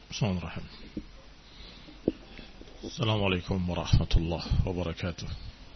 Bismillahirrahmanirrahim. Assalamualaikum warahmatullahi wabarakatuh.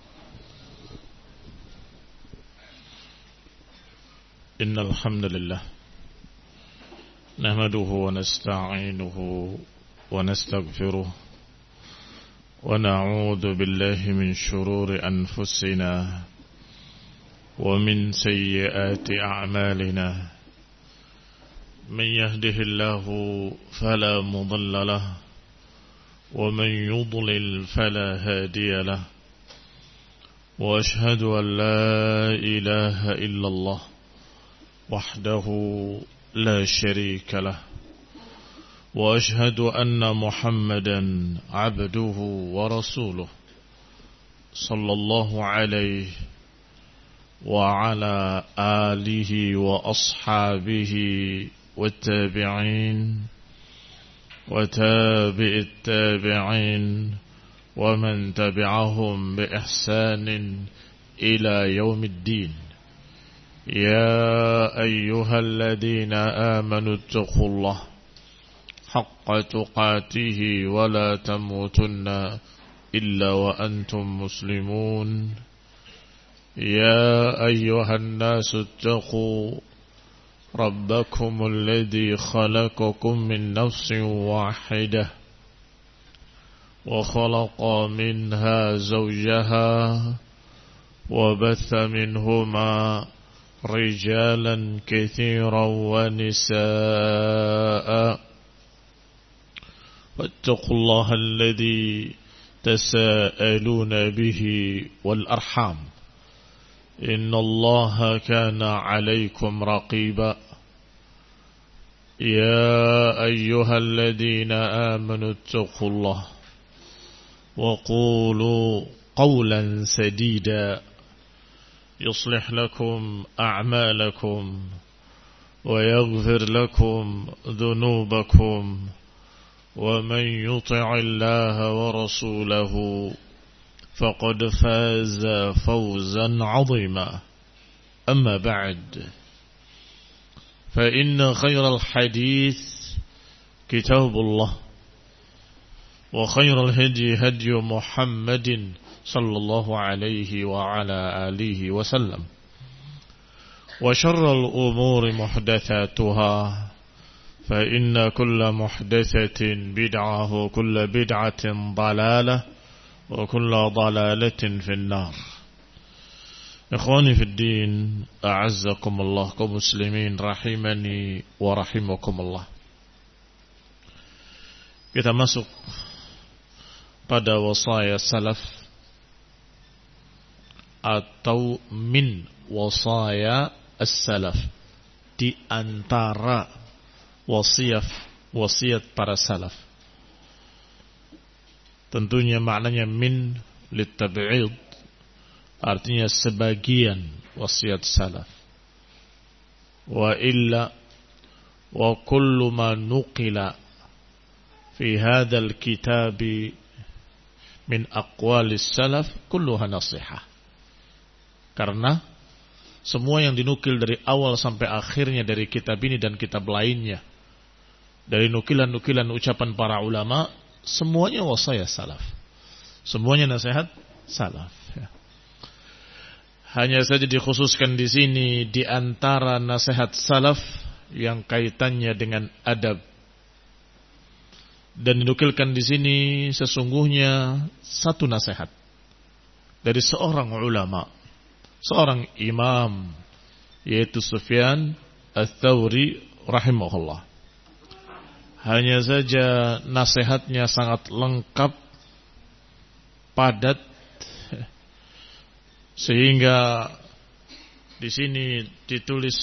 Innal hamdalillah nahmaduhu wa nasta'inuhu wa nastaghfiruh wa na'udzu billahi min shururi anfusina wa min sayyiati a'malina. من يهده الله فلا مضل له ومن يضلل فلا هادي له وأشهد أن لا إله إلا الله وحده لا شريك له وأشهد أن محمدا عبده ورسوله صلى الله عليه وعلى آله وأصحابه والتابعين وتابع التابعين ومن تبعهم بإحسان إلى يوم الدين. يا أيها الذين آمنوا اتقوا الله حق تقاته ولا تموتن إلا وأنتم مسلمون. يا أيها الناس اتقوا ربكم الذي خلقكم من نفس واحدة وخلق منها زوجها وبث منهما رجالا كثيرا ونساء واتقوا الله الذي تساءلون به والأرحام إن الله كان عليكم رقيبا. يا أيها الذين آمنوا اتقوا الله وقولوا قولا سديدا يصلح لكم أعمالكم ويغفر لكم ذنوبكم ومن يطع الله ورسوله فقد فاز فوزا عظيما. أما بعد فإن خير الحديث كتاب الله وخير الهدي هدي محمد صلى الله عليه وعلى آله وسلم وشر الأمور محدثاتها فإن كل محدثة بدعة وكل بدعة ضلالة وكل ضلالة في النار. إخواني في الدين أعزكم الله كمسلمين rahimani wa rahimakumullah. Kita masuk pada wasaya salaf atau min wasaya as-salaf, di antara wasiat para salaf. Tentunya maknanya min litab'id, artinya sebagian wasiat salaf. Wa illa wa kullu ma nuqila fi hadzal kitabi min aqwalis salaf kulluha nasihah. Karena semua yang dinukil dari awal sampai akhirnya dari kitab ini dan kitab lainnya, dari nukilan-nukilan ucapan para ulama, semuanya wasaya salaf, semuanya nasihat salaf. Hanya saja dikhususkan di sini di antara nasihat salaf yang kaitannya dengan adab, dan dinukilkan di sini sesungguhnya satu nasihat dari seorang ulama, seorang imam, yaitu Sufyan Ats-Tsauri rahimahullah. Hanya saja nasihatnya sangat lengkap, padat, sehingga di sini ditulis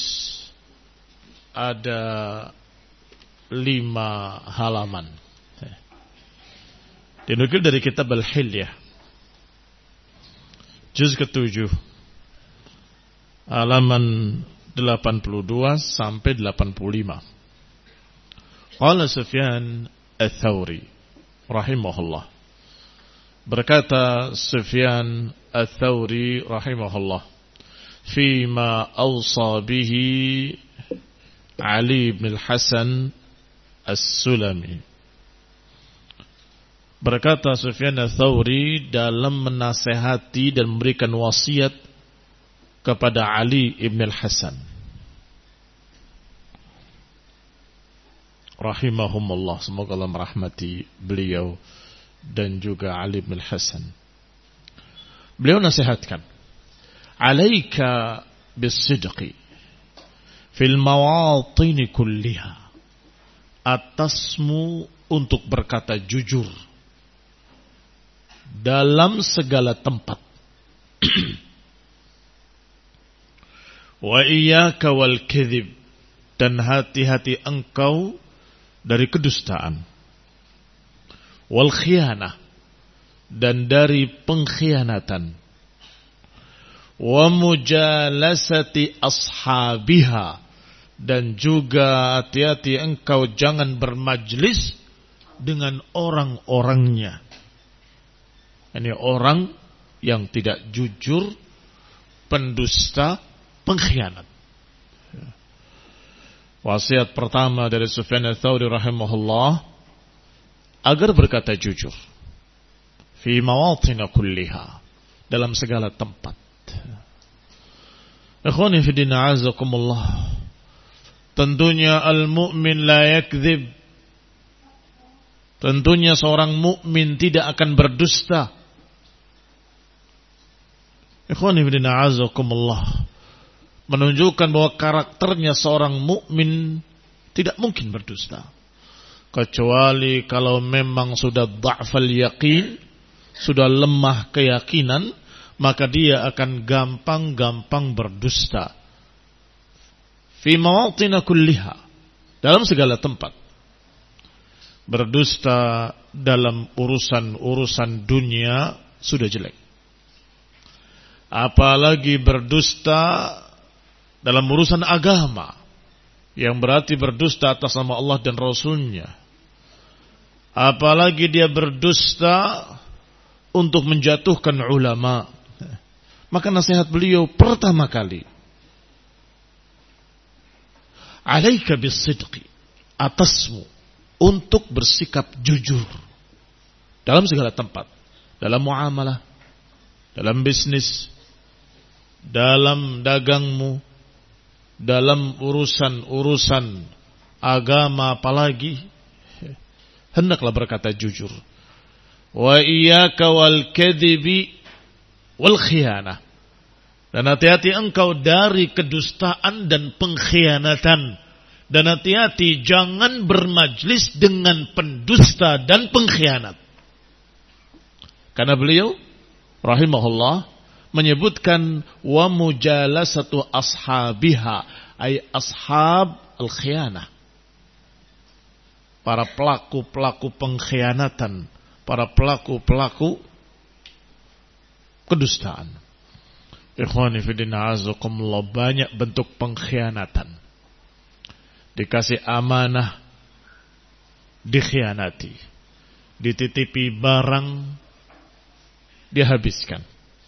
ada 5 halaman. Dinukil dari kitab Al-Hilyah, juz ke-7, halaman 82 sampai 85. Qala Sufyan Ats-Tsauri rahimahullah, berkata Sufyan Ats-Tsauri rahimahullah, fima awsa bihi Ali bin Hasan As-Sulami Berkata Sufyan Ats-Tsauri dalam menasehati dan memberikan wasiat kepada Ali ibn al-Hasan rahimahumullah, semoga Allah merahmati beliau dan juga Ali ibn al-Hasan. Beliau nasihatkan, alaika bis-sidqi fil mawatin kulliha, atasmu untuk berkata jujur dalam segala tempat. Wa iyyaka wal kadhib, dan hati-hati engkau dari kedustaan. Wal khiyanah, dan dari pengkhianatan. Wa mujalasati ashabiha, dan juga hati-hati engkau jangan bermajlis dengan orang-orangnya. Ini orang yang tidak jujur, pendusta, pengkhianat. Wasiat pertama dari Sufyan Ats-Tsauri rahimahullah agar berkata jujur fi mawatin kulliha, dalam segala tempat. Ikhwani fi din a'azakumullah, tentunya al-mu'min la yakdzib, tentunya seorang mukmin tidak akan berdusta. Ikhwani fi din a'azakumullah, menunjukkan bahwa karakternya seorang mukmin tidak mungkin berdusta, kecuali kalau memang sudah dha'fal yaqin, sudah lemah keyakinan, maka dia akan gampang-gampang berdusta. Fi mawatin kulliha, dalam segala tempat. Berdusta dalam urusan-urusan dunia sudah jelek, apalagi berdusta dalam urusan agama, yang berarti berdusta atas nama Allah dan Rasulnya. Apalagi dia berdusta untuk menjatuhkan ulama. Maka nasihat beliau pertama kali, alaika bis-sidqi, atasmu untuk bersikap jujur dalam segala tempat, dalam muamalah, dalam bisnis, dalam dagangmu, dalam urusan-urusan agama apalagi, hendaklah berkata jujur. Wa iyyaka wal kadhibi wal khiyanah, dan hati-hati engkau dari kedustaan dan pengkhianatan, dan hati-hati jangan bermajlis dengan pendusta dan pengkhianat. Karena beliau rahimahullah menyebutkan wa mujalasatu ashabiha, ay ashab al-khiyanah, para pelaku-pelaku pengkhianatan, para pelaku-pelaku kedustaan. Ikhwani fillah azakumullah, banyak bentuk pengkhianatan. Dikasih amanah, dikhianati. Dititipi barang, dihabiskan.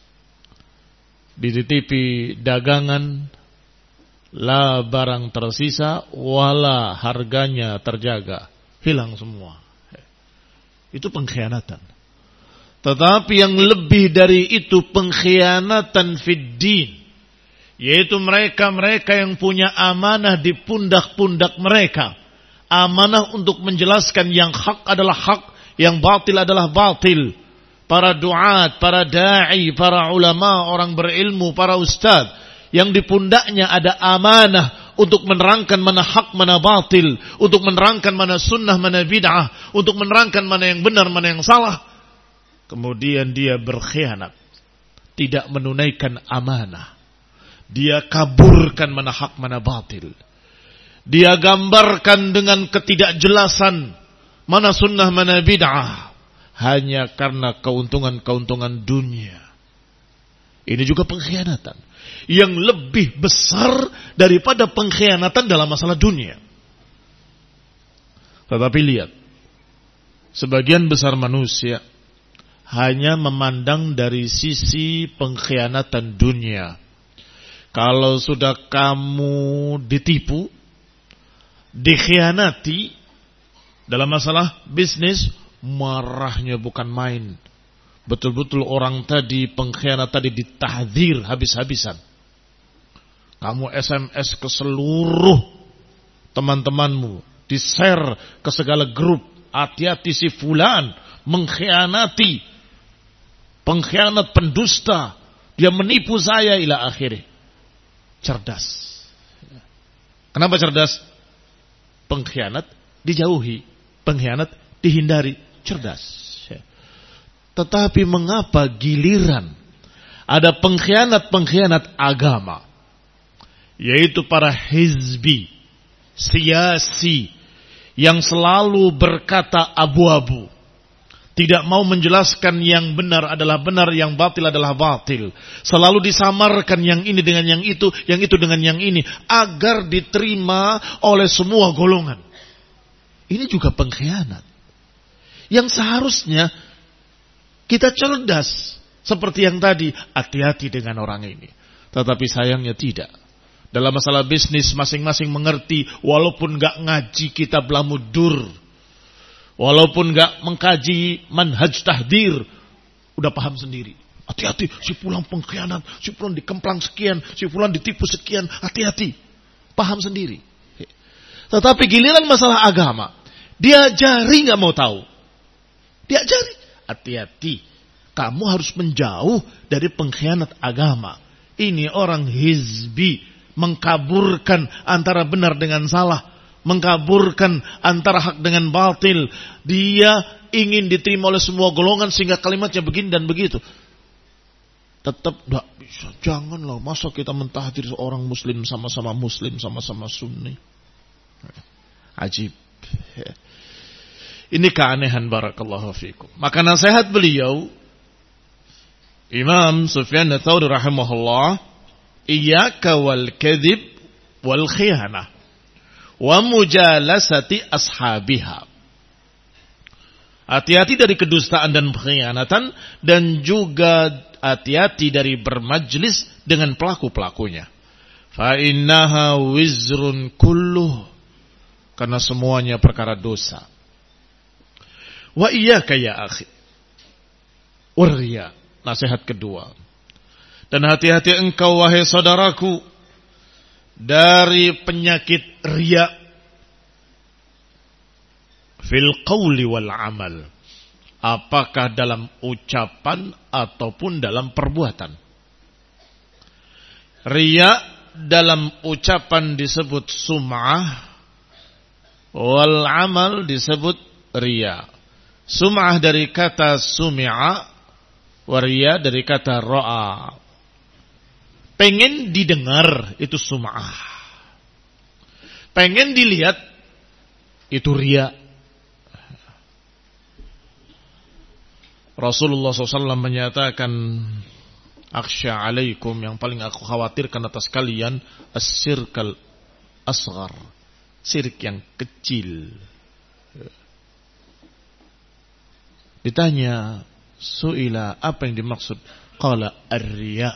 Dititipi dagangan, la barang tersisa, wala harganya terjaga, hilang semua. Itu pengkhianatan. Tetapi yang lebih dari itu pengkhianatan fid din, yaitu mereka-mereka yang punya amanah di pundak-pundak mereka. Amanah untuk menjelaskan yang hak adalah hak, yang batil adalah batil. Para duat, para da'i, para ulama, orang berilmu, para ustadz, yang di pundaknya ada amanah untuk menerangkan mana hak, mana batil, untuk menerangkan mana sunnah, mana bid'ah, untuk menerangkan mana yang benar, mana yang salah. Kemudian dia berkhianat, tidak menunaikan amanah. Dia kaburkan mana hak, mana batil. Dia gambarkan dengan ketidakjelasan mana sunnah, mana bid'ah, hanya karena keuntungan-keuntungan dunia. Ini juga pengkhianatan yang lebih besar daripada pengkhianatan dalam masalah dunia. Tetapi lihat, sebagian besar manusia hanya memandang dari sisi pengkhianatan dunia. Kalau sudah kamu ditipu, dikhianati dalam masalah bisnis, Marahnya bukan main. Betul-betul orang tadi, pengkhianat tadi ditahdzir habis-habisan. Kamu SMS ke seluruh teman-temanmu, di-share ke segala grup. Hati-hati si fulan mengkhianati, pengkhianat, pendusta, dia menipu saya ila akhirnya. Cerdas. Kenapa cerdas? Pengkhianat dijauhi, pengkhianat dihindari. Cerdas. Tetapi mengapa giliran ada pengkhianat-pengkhianat agama, yaitu para hizbi, siasi, yang selalu berkata abu-abu, tidak mau menjelaskan yang benar adalah benar, yang batil adalah batil, selalu disamarkan yang ini dengan yang itu dengan yang ini, agar diterima oleh semua golongan. Ini juga pengkhianat. Yang seharusnya kita cerdas, seperti yang tadi, hati-hati dengan orang ini. Tetapi sayangnya tidak. Dalam masalah bisnis masing-masing mengerti, walaupun gak ngaji kitab Lamudur, walaupun gak mengkaji manhaj tahdir, udah paham sendiri. Hati-hati, si fulan pengkhianat, si fulan dikemplang sekian, si fulan ditipu sekian, hati-hati. Paham sendiri. Tetapi giliran masalah agama, diajari gak mau tahu. Diajari. Hati-hati. Kamu harus menjauh dari pengkhianat agama. Ini orang hizbi, mengkaburkan antara benar dengan salah, mengkaburkan antara hak dengan batil. Dia ingin diterima oleh semua golongan sehingga kalimatnya begini dan begitu. Tetap tidak bisa. Janganlah, masa kita mentahdir seorang muslim sama-sama muslim, sama-sama sunni. Ajib. Ini keanehan, barakallahu fikum. Maka nasihat beliau, Imam Sufyan Ats-Tsauri rahimahullah, iyyaka wal kadhib wal khiyanah wa mujalasati ashabiha. Hati-hati dari kedustaan dan pengkhianatan, dan juga hati-hati dari bermajlis dengan pelaku-pelakunya. Fa innaha wizrun kulluh, karena semuanya perkara dosa. Wa iyyaka ya akhi warriya, nasihat kedua. Dan hati-hati engkau wahai saudaraku dari penyakit riya fil qawli wal amal, apakah dalam ucapan ataupun dalam perbuatan. Riya dalam ucapan disebut sum'ah, wal amal disebut riya. Sum'ah dari kata sumi'a, waria dari kata ra'a. Pengen didengar itu sum'ah, pengen dilihat itu riya. Rasulullah SAW menyatakan, akhsha alaikum, yang paling aku khawatirkan atas kalian, as-sirkal asghar, syirik yang kecil. Ditanya, su'ila, apa yang dimaksud? Qala ar-riya.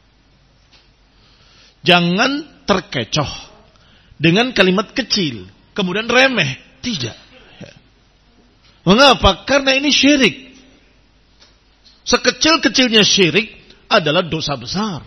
Jangan terkecoh dengan kalimat kecil, kemudian remeh. Tidak. Mengapa? Karena ini syirik. Sekecil-kecilnya syirik adalah dosa besar.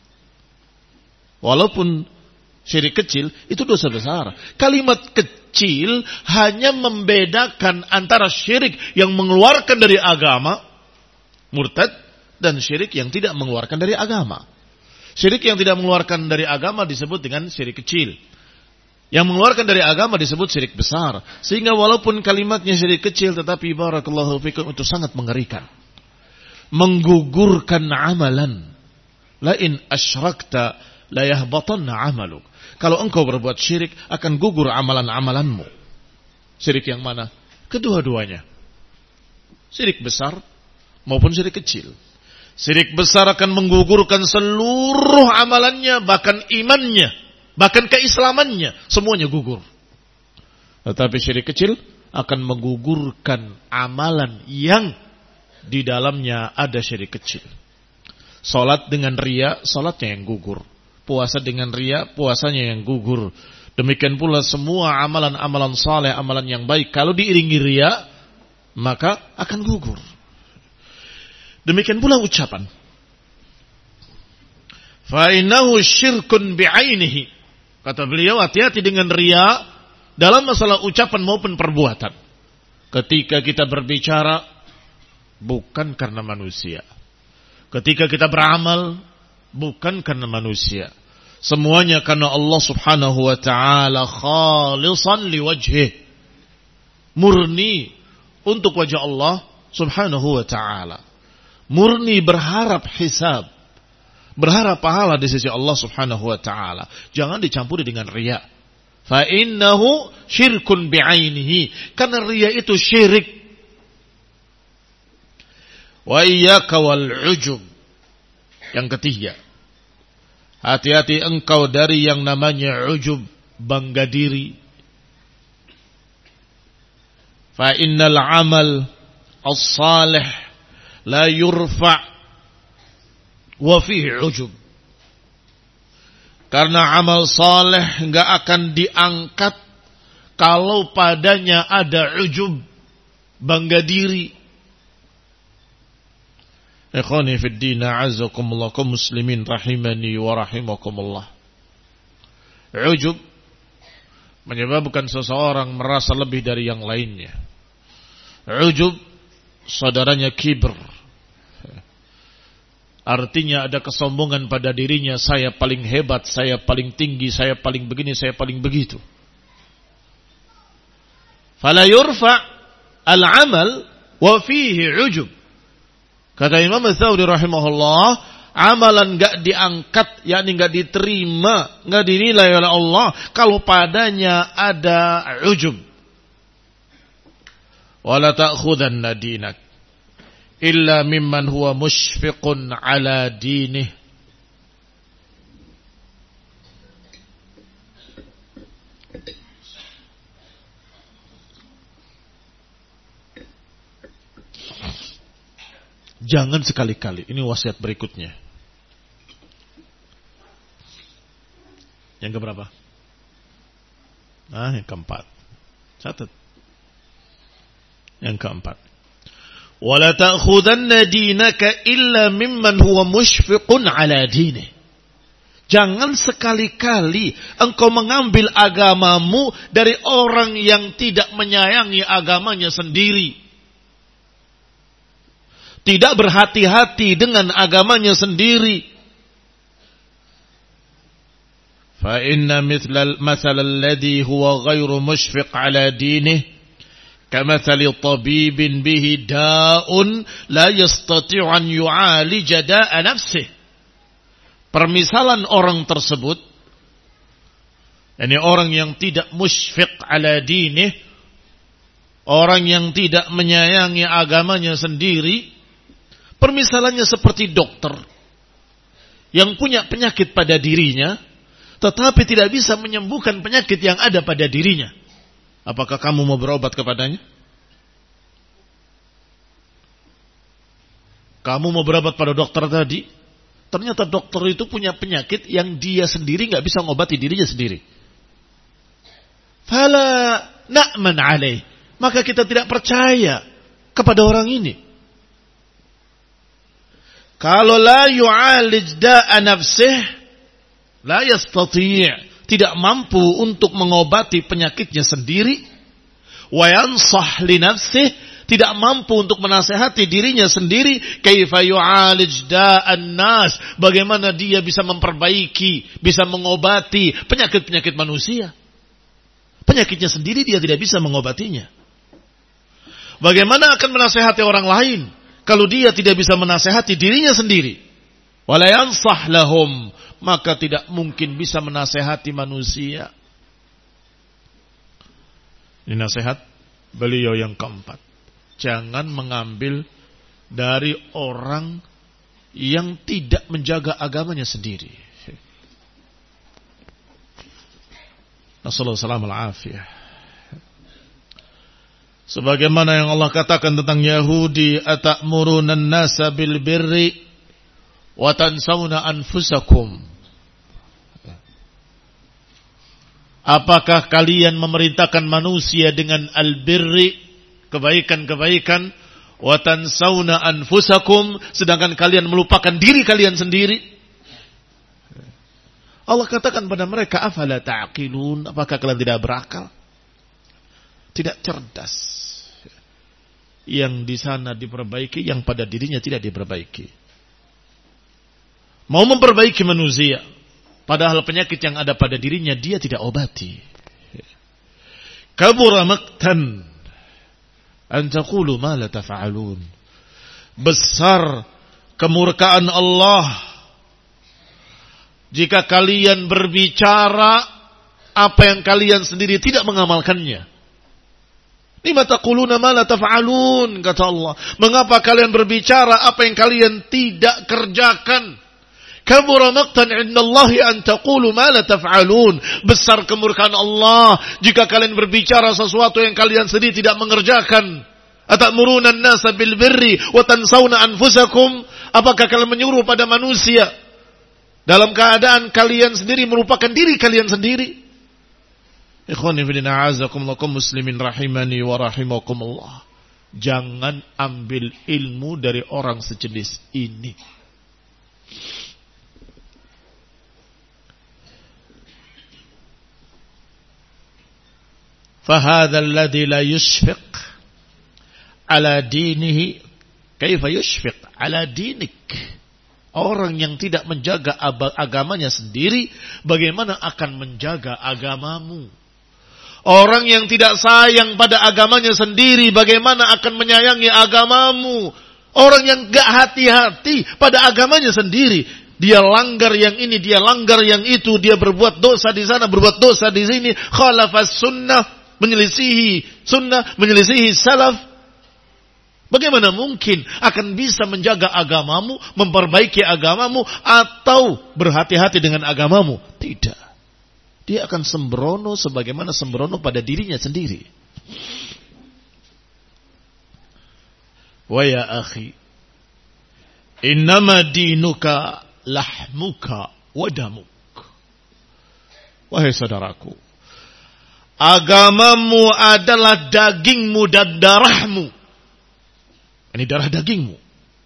Walaupun syirik kecil, itu dosa besar. Kalimat kecil hanya membedakan antara syirik yang mengeluarkan dari agama, murtad, dan syirik yang tidak mengeluarkan dari agama. Syirik yang tidak mengeluarkan dari agama disebut dengan syirik kecil. Yang mengeluarkan dari agama disebut syirik besar. Sehingga walaupun kalimatnya syirik kecil, tetapi barakallahu fikum itu sangat mengerikan. Menggugurkan amalan. La in asyrakta la yahbatanna amaluk. Kalau engkau berbuat syirik, akan gugur amalan-amalanmu. Syirik yang mana? Kedua-duanya. Syirik besar maupun syirik kecil. Syirik besar akan menggugurkan seluruh amalannya, bahkan imannya, bahkan keislamannya, semuanya gugur. Tetapi syirik kecil akan menggugurkan amalan yang di dalamnya ada syirik kecil. Salat dengan riya, salatnya yang gugur. Puasa dengan riya, puasanya yang gugur. Demikian pula semua amalan-amalan saleh, amalan yang baik, kalau diiringi riya, maka akan gugur. Demikian pula ucapan. Fa innahu syirkun bi'ainihi. Kata beliau, hati-hati dengan riya dalam masalah ucapan maupun perbuatan. Ketika kita berbicara bukan karena manusia. Ketika kita beramal bukan karena manusia. Semuanya karena Allah Subhanahu wa taala, khalisan liwajhih. Murni untuk wajah Allah Subhanahu wa taala. Murni berharap hisab. Berharap pahala di sisi Allah Subhanahu wa taala. Jangan dicampuri dengan riya. Fa innahu syirkun bi'ainihi. Karena riya itu syirik. Wa iyyaka wal ujub. Yang ketiga, hati-hati engkau dari yang namanya ujub, bangga diri. Fa innal amal as-salih la yurfa' wa fihi ujub. Karena amal saleh enggak akan diangkat kalau padanya ada ujub, bangga diri. Ikhwani fid din, a'azzakumullah, kaum muslimin rahimani wa rahimakumullah. Ujub menyebabkan seseorang merasa lebih dari yang lainnya. Ujub saudaranya kibr. Artinya ada kesombongan pada dirinya, saya paling hebat, saya paling tinggi, saya paling begini, saya paling begitu. Fala yurfa' al-amal wa fihi ujub. Kata Imam Ats-Tsauri rahimahullah, amalan enggak diangkat, yakni enggak diterima, enggak dinilai oleh Allah kalau padanya ada ujub. Wala ta'khudanna dinak illa mimman huwa mushfiqun ala dinih. Jangan sekali-kali, ini wasiat berikutnya. Yang keberapa? Yang keempat. Catat. Yang keempat. Wala ta'khudanna dinaka illa mimman huwa mushfiqun ala dinih. Jangan sekali-kali engkau mengambil agamamu dari orang yang tidak menyayangi agamanya sendiri. Tidak berhati-hati dengan agamanya sendiri. Fa inna mithlal mathal alladhi huwa ghairu mushfiq ala dinih kamathali tabibin bihi da'un la yastati'u an yu'alija da'a nafsih. Permisalan orang tersebut, yakni orang yang tidak musyfiq ala dinih, orang yang tidak menyayangi agamanya sendiri, permisalannya seperti dokter yang punya penyakit pada dirinya, tetapi tidak bisa menyembuhkan penyakit yang ada pada dirinya. Apakah kamu mau berobat kepadanya? Kamu mau berobat pada dokter tadi, ternyata dokter itu punya penyakit yang dia sendiri nggak bisa mengobati dirinya sendiri. Fala na'man alaih. Maka kita tidak percaya kepada orang ini. Kalau la yu'alij da'a nafsih, la yastati', tidak mampu untuk mengobati penyakitnya sendiri, wa yansah li nafsih, tidak mampu untuk menasihati dirinya sendiri, kaifa yu'alij da'an nas, bagaimana dia bisa memperbaiki, bisa mengobati penyakit-penyakit manusia. Penyakitnya sendiri dia tidak bisa mengobatinya. Bagaimana akan menasihati orang lain kalau dia tidak bisa menasihati dirinya sendiri? Wala yansah lahum, maka tidak mungkin bisa menasihati manusia. Ini nasihat beliau yang keempat. Jangan mengambil dari orang yang tidak menjaga agamanya sendiri. Nasallallahu alaihi wasallam. Sebagaimana yang Allah katakan tentang Yahudi, atamuruna an-nasa bil birri wa tansawna anfusakum. Apakah kalian memerintahkan manusia dengan al-birri, kebaikan-kebaikan, wa tansawna anfusakum, sedangkan kalian melupakan diri kalian sendiri. Allah katakan pada mereka, afala ta'qilun, apakah kalian tidak berakal? Tidak cerdas. Yang di sana diperbaiki, yang pada dirinya tidak diperbaiki. Mau memperbaiki manusia, padahal penyakit yang ada pada dirinya dia tidak obati. Kabura maqtan an taqulu ma la taf'alun. Besar kemurkaan Allah jika kalian berbicara apa yang kalian sendiri tidak mengamalkannya. Lima taquluna ma la taf'alun, kata Allah. Mengapa kalian berbicara apa yang kalian tidak kerjakan? Kabura maqtan 'indallahi an taqulu ma la taf'alun. Besar kemurkaan Allah jika kalian berbicara sesuatu yang kalian sendiri tidak mengerjakan. Atamuruna an-nasa bil birri wa tansawna anfusakum. Apakah kalian menyuruh pada manusia dalam keadaan kalian sendiri merupakan diri kalian sendiri? Ikhwani fillah, a'azakumullah, muslimin rahimani wa rahimakumullah. Jangan ambil ilmu dari orang sejenis ini. فهذا الذي لا يشفق على دينه كيف يشفق على دينك. Orang yang tidak menjaga agamanya sendiri, bagaimana akan menjaga agamamu? Orang yang tidak sayang pada agamanya sendiri, bagaimana akan menyayangi agamamu? Orang yang gak hati-hati pada agamanya sendiri, dia langgar yang ini, dia langgar yang itu, dia berbuat dosa di sana, berbuat dosa di sini, khalafas sunnah, menyelisihi sunnah, menyelisihi salaf. Bagaimana mungkin akan bisa menjaga agamamu, memperbaiki agamamu, atau berhati-hati dengan agamamu? Tidak. Dia akan sembrono sebagaimana sembrono pada dirinya sendiri. Wa ya akhi, innama dinuka lahmuka wa damuk. Wahai saudaraku, agamamu adalah dagingmu dan darahmu. Ini darah dagingmu.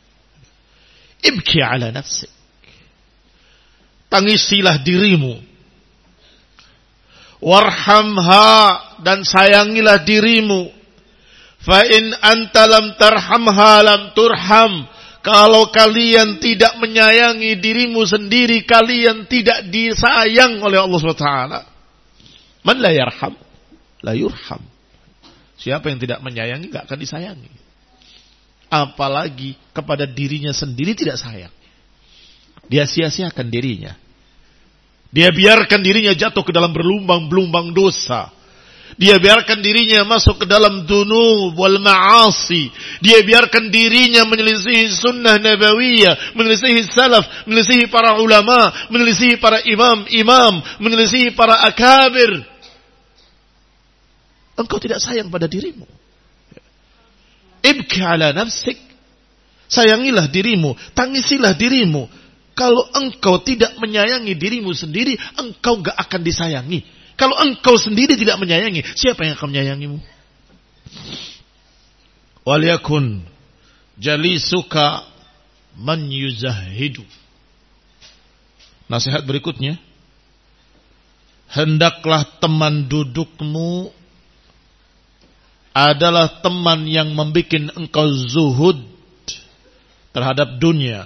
Ibki ala nafsik. Tangisilah dirimu. Warhamha, dan sayangilah dirimu. Fa in anta lam tarhamha lam turham. Kalau kalian tidak menyayangi dirimu sendiri, kalian tidak disayang oleh Allah SWT. Man la yarham la yurham. Siapa yang tidak menyayangi gak akan disayangi. Apalagi kepada dirinya sendiri tidak sayang. Dia sia-siakan dirinya. Dia biarkan dirinya jatuh ke dalam berlumbang-lumbang dosa. Dia biarkan dirinya masuk ke dalam dunub wal ma'asi. Dia biarkan dirinya menyelisihi sunnah nabawiyah, menyelisihi salaf, menyelisihi para ulama, menyelisihi para imam-imam, menyelisihi para akabir. Engkau tidak sayang pada dirimu. Ibki ala nafsik. Sayangilah dirimu, tangisilah dirimu. Kalau engkau tidak menyayangi dirimu sendiri, engkau gak akan disayangi. Kalau engkau sendiri tidak menyayangi, siapa yang akan menyayangimu? Waliyakun jalisuka man yuzahidu. Nasihat berikutnya, hendaklah teman dudukmu adalah teman yang membuat engkau zuhud terhadap dunia.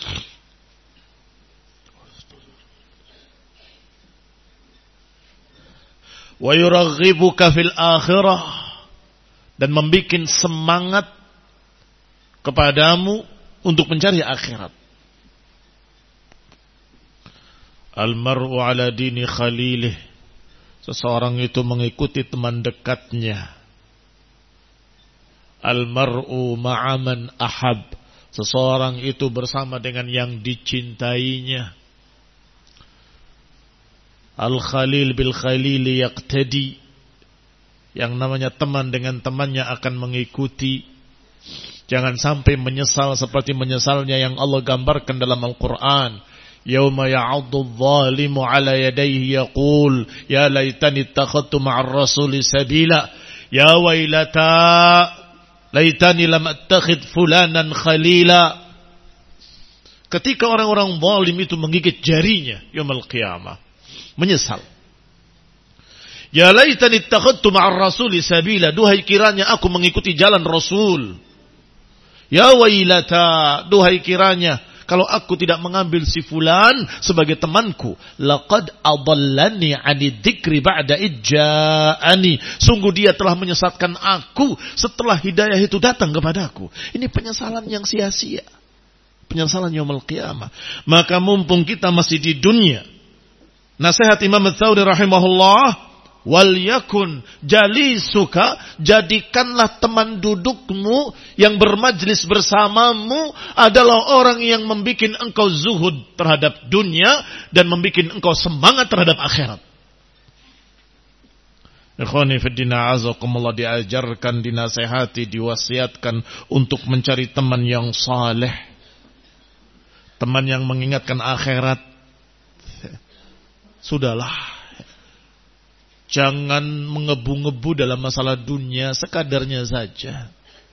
Wa yuraghibuka fil akhirah, dan membuat semangat kepadamu untuk mencari akhirat. Al-mar'u ala dini khalilih. Seseorang itu mengikuti teman dekatnya. Al-mar'u ma'aman ahab. Seseorang itu bersama dengan yang dicintainya. Al-khalil bil khalili yaqtadi. Yang namanya teman dengan temannya akan mengikuti. Jangan sampai menyesal seperti menyesalnya yang Allah gambarkan dalam Al-Quran. Yawma ya'uddu adh-dhalimu ala yadayhi yaqul ya laitani ittakhadtu ma'ar rasuli sabila. Ya wailata Laitani lam attakhid fulanan khalila. Ketika orang-orang zalim itu menggigit jarinya yaumul qiyamah, menyesal. Ya laitani ittakhadtu ma'ar rasuli sabila. Duhai kiranya aku mengikuti jalan Rasul. Ya wailata, duhai kiranya kalau aku tidak mengambil si fulan sebagai temanku. Laqad adallani 'ani dzikri ba'da ijja'ani. Sungguh dia telah menyesatkan aku setelah hidayah itu datang kepadaku. Ini penyesalan yang sia-sia. Penyesalan yaumul qiyamah. Maka mumpung kita masih di dunia, nasihat Imam Ats-Tsauri rahimahullah, wal yakun jalisuka, jadikanlah teman dudukmu yang bermajlis bersamamu adalah orang yang membuat engkau zuhud terhadap dunia dan membuat engkau semangat terhadap akhirat. Ikhwani fiddina azakumullah, diajarkan, dinasihati, diwasiatkan untuk mencari teman yang saleh, teman yang mengingatkan akhirat. Sudahlah, jangan mengebu-ngebu dalam masalah dunia, sekadarnya saja.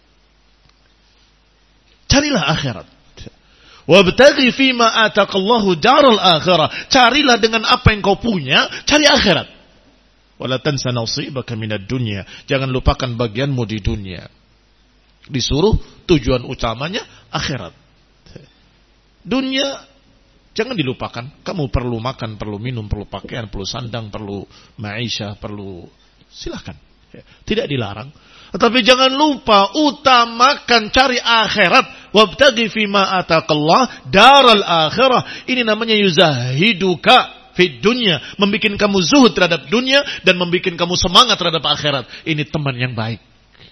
Carilah akhirat. Wabtaghi fima ataqallahu daral akhirah. Carilah dengan apa yang kau punya, cari akhirat. Wala tansa nasibaka minad dunya. Jangan lupakan bagianmu di dunia. Disuruh tujuan utamanya akhirat. Dunia jangan dilupakan. Kamu perlu makan, perlu minum, perlu pakaian, perlu sandang, perlu maisha, perlu, silakan. Tidak dilarang. Tetapi jangan lupa utamakan cari akhirat. Wabtaghi fima ataqallah daral akhirah. Ini namanya yuzahiduka fid dunya, membikin kamu zuhud terhadap dunia dan membikin kamu semangat terhadap akhirat. Ini teman yang baik.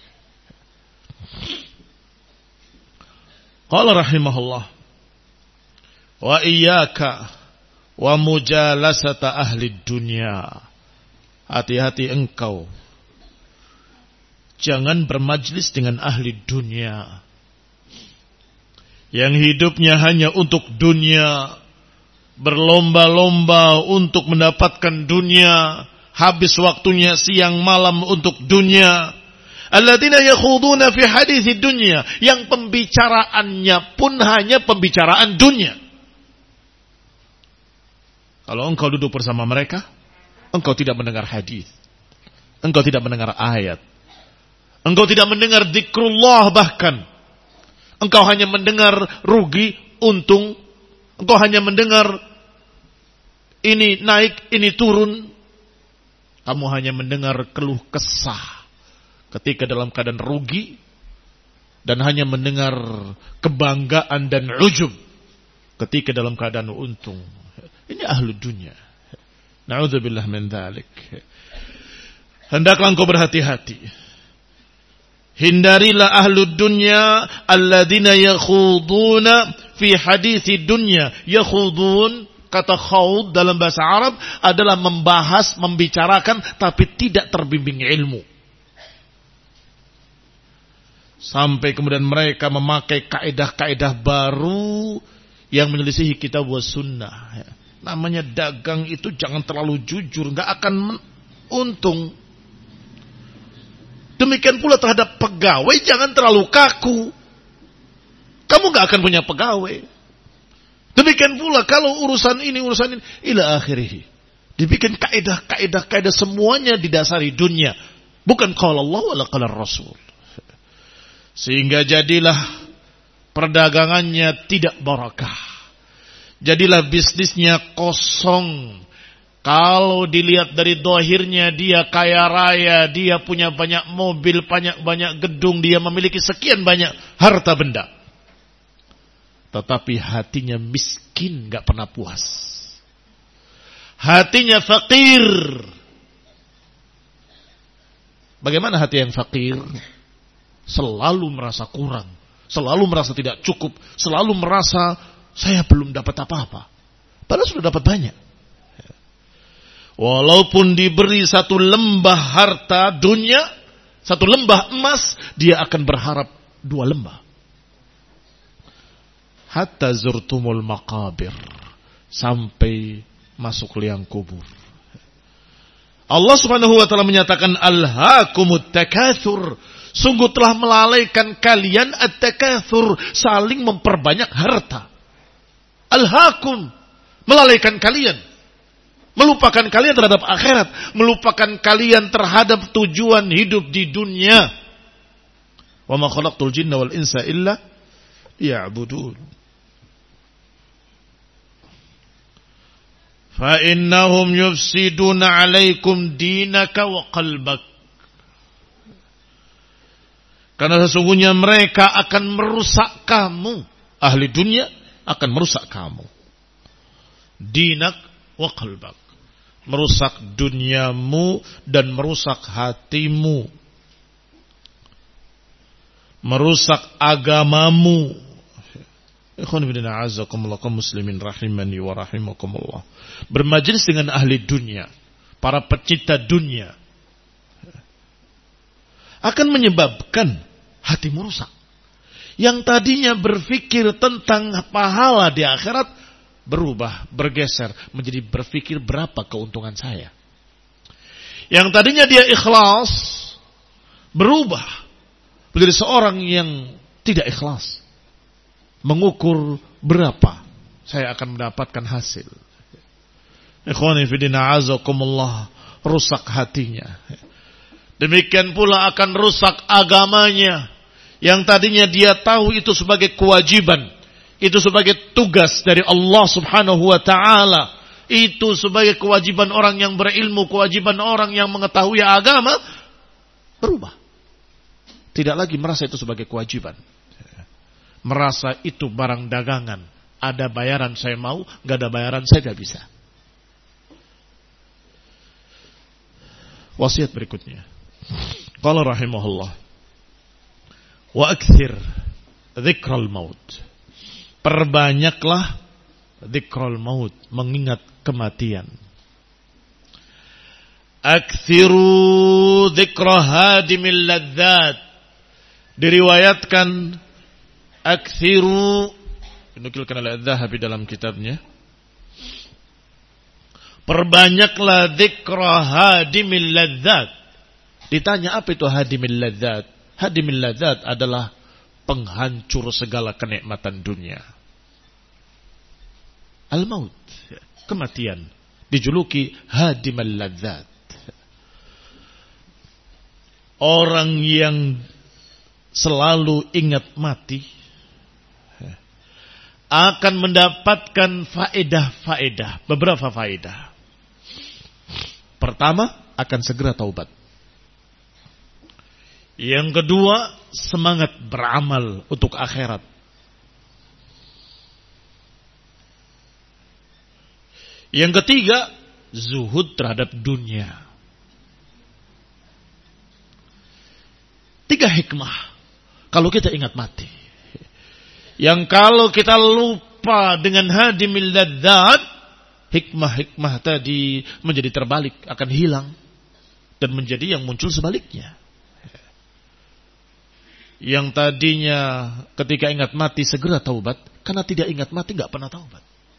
Qala rahimahullah, wa iyyaka wa mujalasata ahli dunya. Hati-hati engkau, jangan bermajlis dengan ahli dunia yang hidupnya hanya untuk dunia, berlomba-lomba untuk mendapatkan dunia, habis waktunya siang malam untuk dunia. Alladzina yakhuduna fi haditsi dunya, yang pembicaraannya pun hanya pembicaraan dunia. Kalau engkau duduk bersama mereka, engkau tidak mendengar hadis, engkau tidak mendengar ayat, engkau tidak mendengar zikrullah, bahkan engkau hanya mendengar rugi, untung, engkau hanya mendengar ini naik, ini turun, kamu hanya mendengar keluh kesah ketika dalam keadaan rugi, dan hanya mendengar kebanggaan dan ujub ketika dalam keadaan untung. Ini ahlu dunia. Na'udzubillah min dzalik. Hendaklah engkau berhati-hati. Hindarilah ahlu dunia alladzina yakhuduna fi hadithi dunya. Yakhudun, kata khawd dalam bahasa Arab adalah membahas, membicarakan tapi tidak terbimbing ilmu. Sampai kemudian mereka memakai kaedah-kaedah baru yang menyelisihi kitab wa sunnah. Namanya dagang itu jangan terlalu jujur, gak akan untung. Demikian pula terhadap pegawai, jangan terlalu kaku. Kamu gak akan punya pegawai. Demikian pula kalau urusan ini ila akhirih. Dibikin kaedah semuanya didasari dunia, bukan qala Allah wala qala Rasul. Sehingga jadilah perdagangannya tidak barakah. Jadilah bisnisnya kosong. Kalau dilihat dari dohirnya, dia kaya raya, dia punya banyak mobil, banyak gedung, dia memiliki sekian banyak harta benda. Tetapi hatinya miskin, gak pernah puas. Hatinya fakir. Bagaimana hati yang fakir? Selalu merasa kurang, selalu merasa tidak cukup, selalu merasa saya belum dapat apa-apa. Padahal sudah dapat banyak. Walaupun diberi satu lembah harta dunia, satu lembah emas, dia akan berharap 2 lembah. Hatta zurtumul maqabir, sampai masuk liang kubur. Allah Subhanahu wa taala menyatakan alhaakumut takatsur, Sungguh telah melalaikan kalian at-takatsur, saling memperbanyak harta. Alhaakum, melalaikan kalian. Melupakan kalian terhadap akhirat. Melupakan kalian terhadap tujuan hidup di dunia. Wa ma khalaqtul jinna wal insa illa liya'budun. Fa innahum yufsiduna 'alaikum dinaka wa qalbak. Karena sesungguhnya mereka akan merusak kamu. Ahli dunia akan merusak kamu. Dinak wa qalbak. Merusak duniamu dan merusak hatimu. Merusak agamamu. Ikhwan fillah azakumullah kaum muslimin rahimani wa rahimakumullah. Bermajelis dengan ahli dunia, para pecinta dunia, akan menyebabkan hatimu rusak. Yang tadinya berpikir tentang pahala di akhirat berubah, bergeser menjadi berpikir berapa keuntungan saya. Yang tadinya dia ikhlas berubah menjadi seorang yang tidak ikhlas. Mengukur berapa saya akan mendapatkan hasil. Ikhwani fillah azakumullah, rusak hatinya. Demikian pula akan rusak agamanya. Yang tadinya dia tahu itu sebagai kewajiban, itu sebagai tugas dari Allah subhanahu wa ta'ala, itu sebagai kewajiban orang yang berilmu, kewajiban orang yang mengetahui agama, berubah. Tidak lagi merasa itu sebagai kewajiban. Merasa itu barang dagangan. Ada bayaran saya mau, gak ada bayaran saya gak bisa. Wasiat berikutnya. Qala rahimahullah. Wa akthir dzikral maut. Perbanyaklah dzikral maut, mengingat kematian. Akthiru dzikra hadimil ladzat. Diriwayatkan akthiru, dinukilkan oleh Az-Zahabi dalam kitabnya. Perbanyaklah dzikra hadimil ladzat. Ditanya apa itu hadimil ladzat? Hadimil ladzat adalah penghancur segala kenikmatan dunia. Al-maut, kematian, dijuluki hadimil ladzat. Orang yang selalu ingat mati akan mendapatkan faedah-faedah, beberapa faedah. Pertama, akan segera taubat. Yang kedua, semangat beramal untuk akhirat. Yang ketiga, zuhud terhadap dunia. 3 hikmah kalau kita ingat mati. Yang kalau kita lupa dengan hadimil ladzat, hikmah-hikmah tadi menjadi terbalik, akan hilang. Dan menjadi yang muncul sebaliknya. Yang tadinya ketika ingat mati segera taubat, karena tidak ingat mati gak pernah taubat.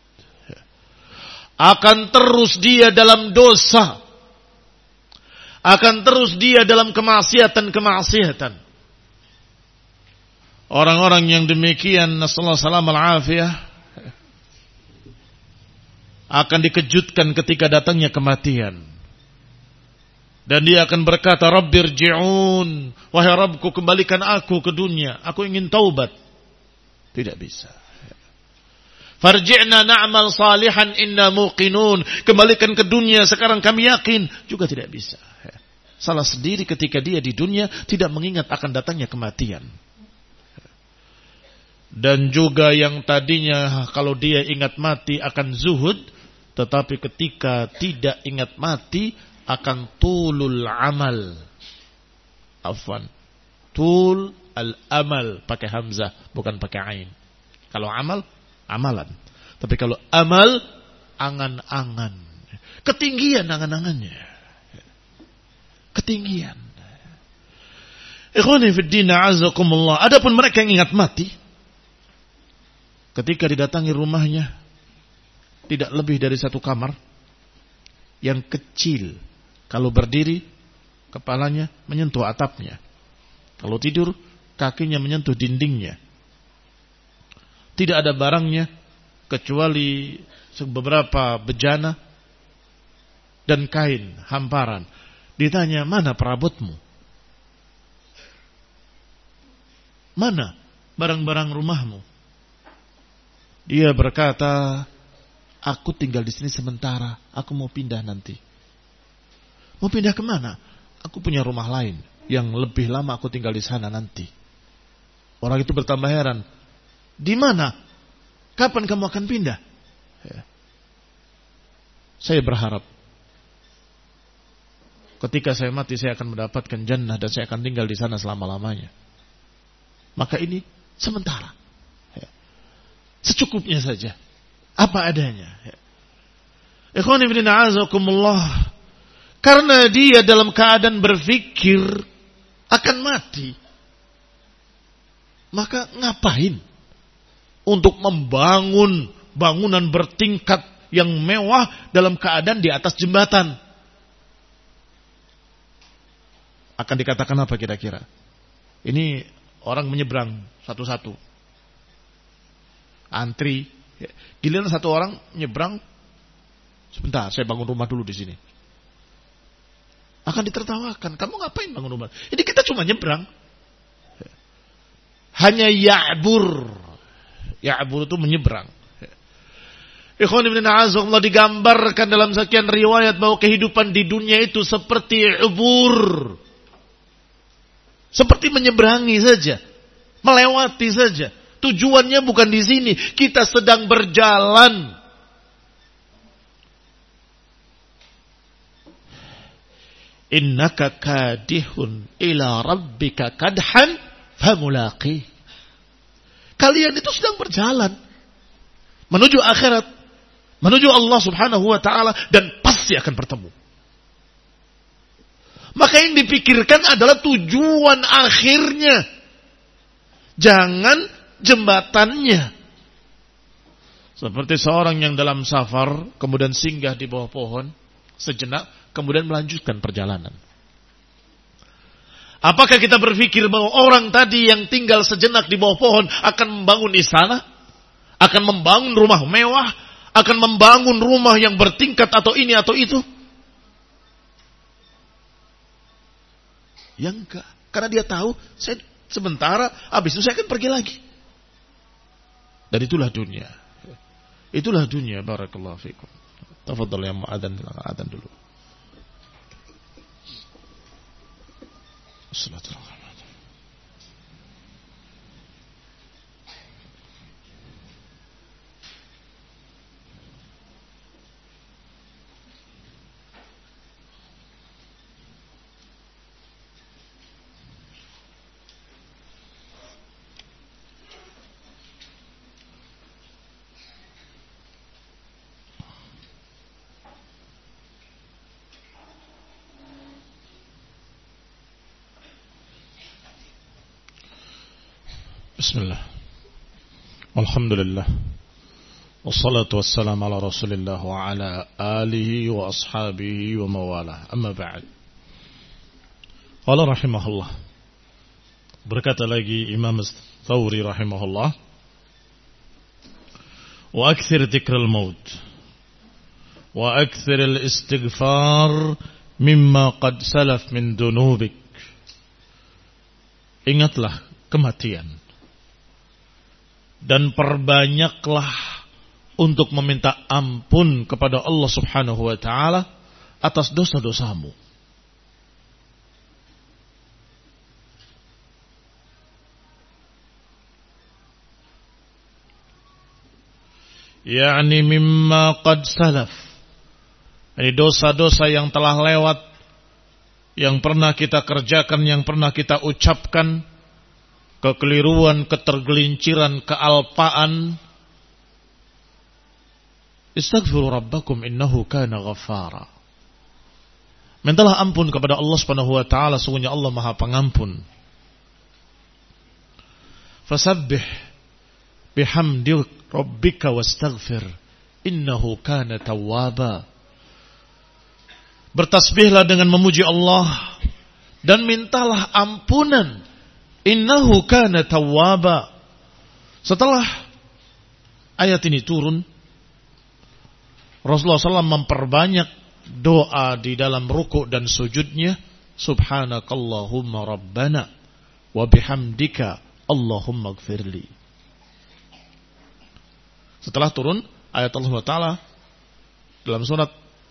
Akan terus dia dalam dosa. Akan terus dia dalam kemaksiatan-kemaksiatan. Orang-orang yang demikian, nasallahu salam al-afiyah, akan dikejutkan ketika datangnya kematian. Dan dia akan berkata, Rabbirji'un, wahai Rabbku, kembalikan aku ke dunia, aku ingin taubat. Tidak bisa. Farji'na na'mal salihan inna muqinun, kembalikan ke dunia, sekarang kami yakin, juga tidak bisa. Salah sendiri ketika dia di dunia tidak mengingat akan datangnya kematian. Dan juga yang tadinya kalau dia ingat mati akan zuhud, tetapi ketika tidak ingat mati akan tulul amal. Afwan. Tul al-amal pakai hamzah, bukan pakai ain. Kalau amal, amalan. Tapi kalau amal, angan-angan. Ketinggian angan-angannya. Ketinggian. Ikhwani fid din a'azakumullah. Adapun mereka yang ingat mati, ketika didatangi rumahnya, tidak lebih dari 1 kamar yang kecil. Kalau berdiri, kepalanya menyentuh atapnya. Kalau tidur, kakinya menyentuh dindingnya. Tidak ada barangnya kecuali beberapa bejana dan kain hamparan. Ditanya, mana perabotmu? Mana barang-barang rumahmu? Dia berkata, aku tinggal di sini sementara. Aku mau pindah nanti. Mau pindah kemana? Aku punya rumah lain yang lebih lama aku tinggal di sana nanti. Orang itu bertambah heran. Di mana? Kapan kamu akan pindah? Saya berharap ketika saya mati saya akan mendapatkan jannah dan saya akan tinggal di sana selama-lamanya. Maka ini sementara. Secukupnya saja. Apa adanya. Ikhwani fillah azakumullah. Karena dia dalam keadaan berpikir akan mati. Maka ngapain? Untuk membangun bangunan bertingkat yang mewah dalam keadaan di atas jembatan. Akan dikatakan apa kira-kira? Ini orang menyeberang satu-satu. Antri. Giliran satu orang nyebrang. Sebentar, saya bangun rumah dulu di sini. Akan ditertawakan. Kamu ngapain bangun rumah? Ini kita cuma nyebrang. Hanya ya'bur. Ya'bur itu menyeberang. Ikhwan ibn a'azakumullah, digambarkan dalam sekian riwayat bahwa kehidupan di dunia itu seperti ubur. Seperti menyeberangi saja. Melewati saja. Tujuannya bukan di sini. Kita sedang berjalan. Innaka kadihun ila rabbika kadhan famulaqih. Kalian itu sedang berjalan menuju akhirat, menuju Allah Subhanahu wa taala, dan pasti akan bertemu. Maka yang dipikirkan adalah tujuan akhirnya. Jangan jembatannya. Seperti seorang yang dalam safar kemudian singgah di bawah pohon sejenak, kemudian melanjutkan perjalanan. Apakah kita berpikir bahwa orang tadi yang tinggal sejenak di bawah pohon akan membangun istana? Akan membangun rumah mewah? Akan membangun rumah yang bertingkat atau ini atau itu? Ya enggak. Karena dia tahu, saya sementara, habis itu saya akan pergi lagi. Dan itulah dunia. Itulah dunia. Barakallahu fikum. Tafadhal ya mu'adzan, adzan dulu. Assalamualaikum. Bismillah. Alhamdulillah. Wassalatu wassalamu ala Rasulillah wa ala alihi wa ashabihi wa mawalah. Amma ba'd. Qala rahimahullah. Berkata lagi Imam Thawri rahimahullah. Wa akthir dzikral maut. Wa akthir al-istighfar mimma qad salaf min dunubik. Ingatlah kematian. Dan perbanyaklah untuk meminta ampun kepada Allah Subhanahu wa ta'ala atas dosa-dosamu. Yani mimma qad salaf. Ini dosa-dosa yang telah lewat, yang pernah kita kerjakan, yang pernah kita ucapkan, kekeliruan, ketergelinciran, kealpaan. Istaghfiru rabbakum innahu kana ghaffara. Mintalah ampun kepada Allah Subhanahu wa taala, sungguhnya Allah Maha Pengampun. Fasabbih bihamdi rabbika wastaghfir innahu kana tawwaba. Bertasbihlah dengan memuji Allah dan mintalah ampunan Innahu kana tawwaba. Setelah ayat ini turun, Rasulullah SAW memperbanyak doa di dalam rukuk dan sujudnya. Subhanakallahumma rabbana wa bihamdika Allahumma gfirli. Setelah turun ayat Allah Ta'ala dalam surat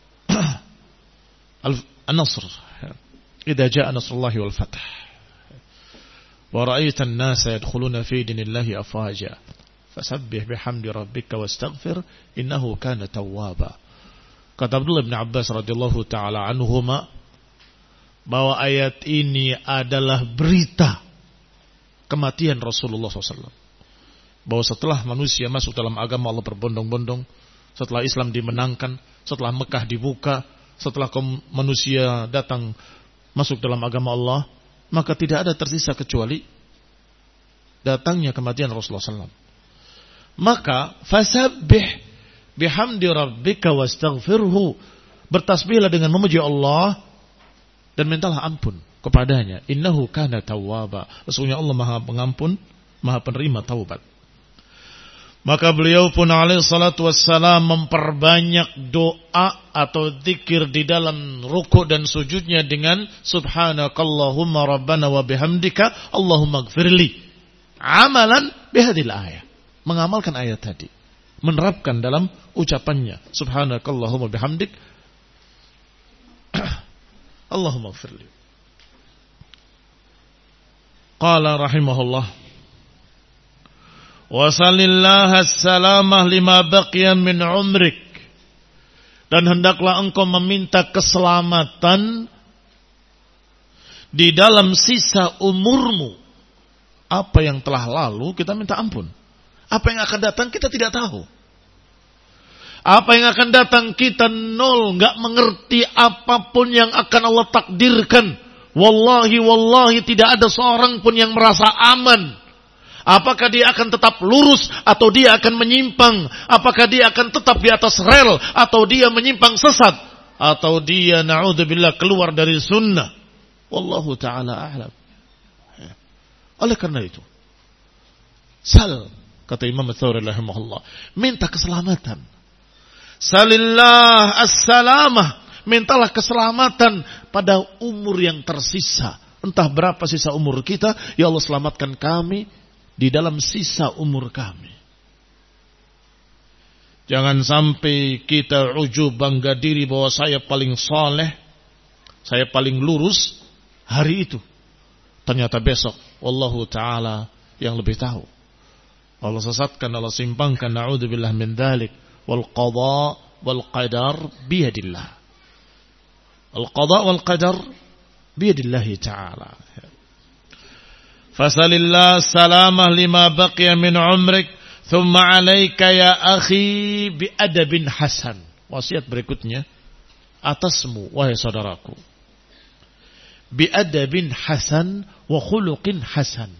An-Nasr, idza jaa nasrullahi wal fath wa ra'aita an-nasa yadkhuluna fi dinillahi afwaja fasabbih bihamdi rabbika wastaghfir innahu kana tawwaba. Kata Abdullah bin Abbas radhiyallahu taala anhuma bahwa ayat ini adalah berita kematian Rasulullah SAW. Bahwa setelah manusia masuk dalam agama Allah berbondong-bondong, setelah Islam dimenangkan, setelah Mekah dibuka, setelah kaum manusia datang masuk dalam agama Allah, maka tidak ada tersisa kecuali datangnya kematian Rasulullah SAW. Maka fasabbih bihamdi rabbika wastaghfirhu, bertasbihlah dengan memuji Allah dan mintalah ampun kepadanya. Innahu kana tawwaba, sesungguhnya Allah Maha Pengampun, Maha Penerima taubat. Maka beliau pun alaihi salatu wassalam memperbanyak doa atau zikir di dalam rukuk dan sujudnya dengan subhanakallahumma rabbana wa bihamdika Allahumma gfirli, amalan bihadil ayat, mengamalkan ayat tadi, menerapkan dalam ucapannya subhanakallahumma bihamdik Allahumma gfirli. Qala rahimahullah wasallillaha salamah lima baqiya min umrik, dan hendaklah engkau meminta keselamatan di dalam sisa umurmu. Apa yang telah lalu kita minta ampun, apa yang akan datang kita tidak tahu. Apa yang akan datang kita nol, gak mengerti apapun yang akan Allah takdirkan. Wallahi tidak ada seorang pun yang merasa aman. Apakah dia akan tetap lurus atau dia akan menyimpang? Apakah dia akan tetap di atas rel atau dia menyimpang sesat? Atau dia na'udzubillah keluar dari sunnah? Wallahu ta'ala a'lam. Oleh karena itu, sal, kata Imam Ats-Tsauri rahimahullah, minta keselamatan. Salillah as-salamah, mintalah keselamatan pada umur yang tersisa. Entah berapa sisa umur kita, ya Allah selamatkan kami di dalam sisa umur kami. Jangan sampai kita ujub, bangga diri bahwa saya paling saleh, saya paling lurus hari itu. Ternyata besok wallahu ta'ala yang lebih tahu. Allah sesatkan, Allah simpangkan, na'udzubillah min dzalik. Wal qada wal qadar biyadillah. Al qada wal qadar biyadillah ta'ala. Fasalillah salamah lima baqiya min umrik, thumma alaika ya akhi biadabin hasan. Wasiat berikutnya atasmu wahai saudaraku, biadabin hasan wa khuluqin hasan,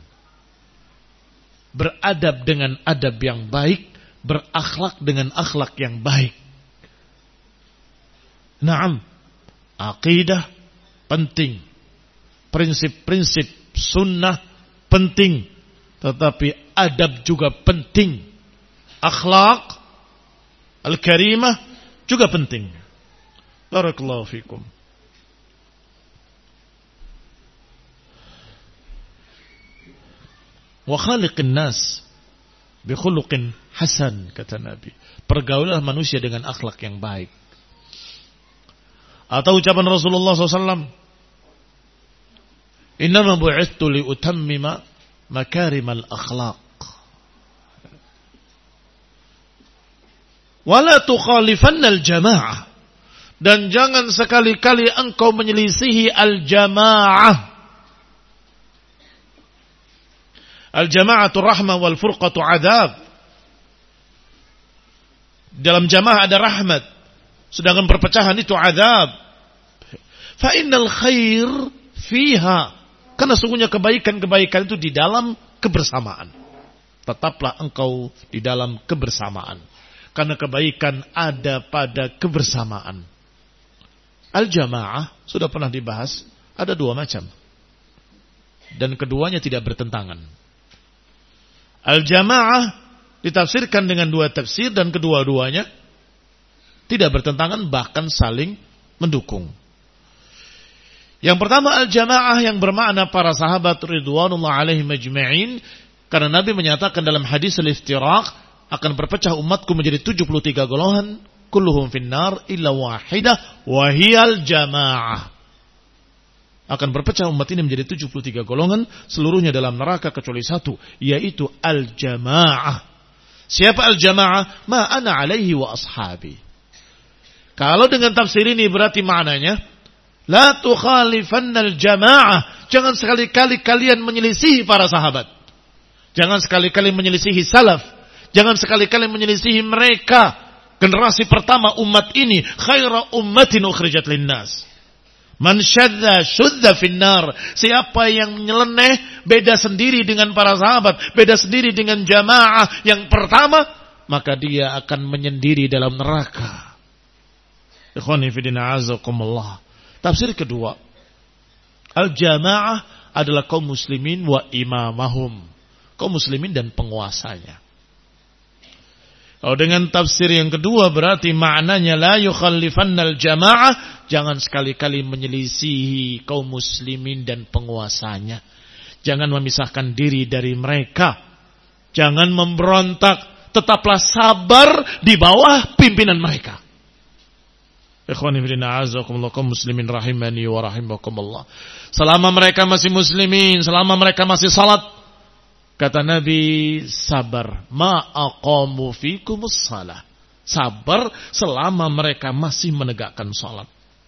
beradab dengan adab yang baik, berakhlak dengan akhlak yang baik. Naam, aqidah penting, prinsip-prinsip sunnah penting, tetapi adab juga penting. Akhlak al-karimah juga penting. Barakallahu fikum. Wa khaliqin nas bi khuluqin hasan, kata Nabi. Pergaulilah manusia dengan akhlak yang baik. Atau ucapan Rasulullah SAW, innama bu'ithtu li utammima makarimal akhlaq. Wala tukhalifanna al-jamaah, dan jangan sekali-kali engkau menyelisihi al-jamaah. Al-jama'atu rahmah wal furqatu adab. Dalam jamaah ada rahmat, sedangkan perpecahan itu adab. Fa innal khair fiha, karena sungguhnya kebaikan-kebaikan itu di dalam kebersamaan. Tetaplah engkau di dalam kebersamaan, karena kebaikan ada pada kebersamaan. Al-jamaah sudah pernah dibahas, ada dua macam. dan keduanya tidak bertentangan. Al-jamaah ditafsirkan dengan dua tafsir dan kedua-duanya tidak bertentangan, bahkan saling mendukung. Yang pertama, al-jamaah yang bermakna para sahabat ridwanullah alaihim ajma'in, karena Nabi menyatakan dalam hadis al-iftiraq, akan berpecah umatku menjadi 73 golongan, kulluhum finnar illa wahidah wa hiyal jamaah. Akan berpecah umat ini menjadi 73 golongan, seluruhnya dalam neraka kecuali satu, yaitu al-jamaah. Siapa al-jamaah? Ma ana alaihi wa ashabi. Kalau dengan tafsir ini berarti maknanya la tukhalifannal jamaah. Jangan sekali-kali kalian menyelisihi para sahabat. Jangan sekali-kali menyelisihi salaf. Jangan sekali-kali menyelisihi mereka. Generasi pertama umat ini. Khaira ummatin ukhrijat linnas. Man syadza syudza finnar. Siapa yang nyeleneh, beda sendiri dengan para sahabat, beda sendiri dengan jamaah yang pertama, maka dia akan menyendiri dalam neraka. Ikhwani fillah azakumullah. Tafsir kedua, al-jamaah adalah kaum muslimin wa imamahum. Kaum muslimin dan penguasanya. Kalau dengan tafsir yang kedua berarti maknanya la yukhallifannal jamaah. Jangan sekali-kali menyelisihi kaum muslimin dan penguasanya. Jangan memisahkan diri dari mereka. Jangan memberontak. Tetaplah sabar di bawah pimpinan mereka. Ikhwani fillah azakumullah, kaum muslimin rahimani wa rahimakumullah. Selama mereka masih muslimin, selama mereka masih salat, kata Nabi, sabar ma aqamu fikumus salah. Sabar selama mereka masih menegakkan salat.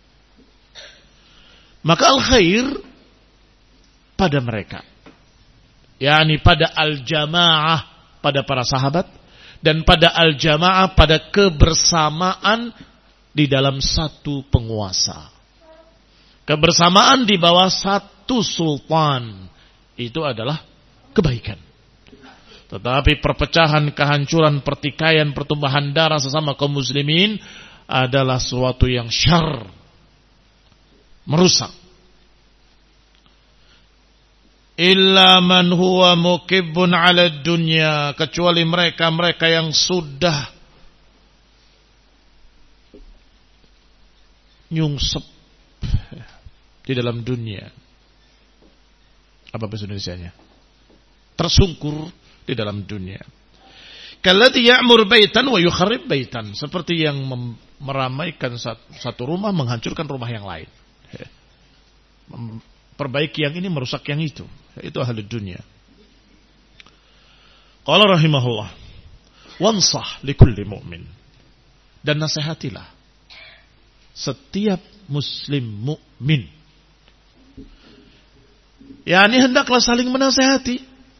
Maka al-khair pada mereka, yakni pada al-jamaah, pada para sahabat, dan pada al-jamaah, pada kebersamaan di dalam satu penguasa. Kebersamaan di bawah satu sultan, itu adalah kebaikan. Tetapi perpecahan, kehancuran, pertikaian, pertumbuhan darah sesama kaum muslimin adalah suatu yang syarr, merusak. Illa man huwa mukibbun ala dunya, kecuali mereka yang sudah nyungsep di dalam dunia. Apa bahasa Indonesianya? Tersungkur di dalam dunia. Kalladhi ya'mur baitan wa yukharrib baitan, seperti yang meramaikan satu rumah, menghancurkan rumah yang lain. Perbaiki yang ini, merusak yang itu. Itu ahli dunia. Qala rahimahullah, wansah likulli mu'min, dan nasihatilah setiap muslim mukmin. Yani hendaklah saling menasihati.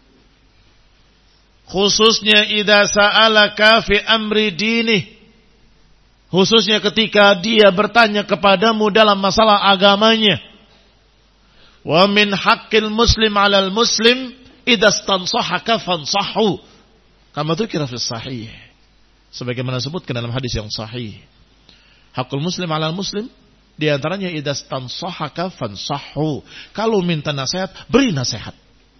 Khususnya idza sa'alaka fi amri dinih. Khususnya ketika dia bertanya kepadamu dalam masalah agamanya. Wa min haqqil muslim 'alal muslim idza stansahaka fansahhu. Kama dzukira fi sahih. Sebagaimana disebutkan dalam hadis yang sahih. Hakul muslim 'alal muslim, di antaranya idza stansahaka fansahhu. Kalau minta nasihat, beri nasihat.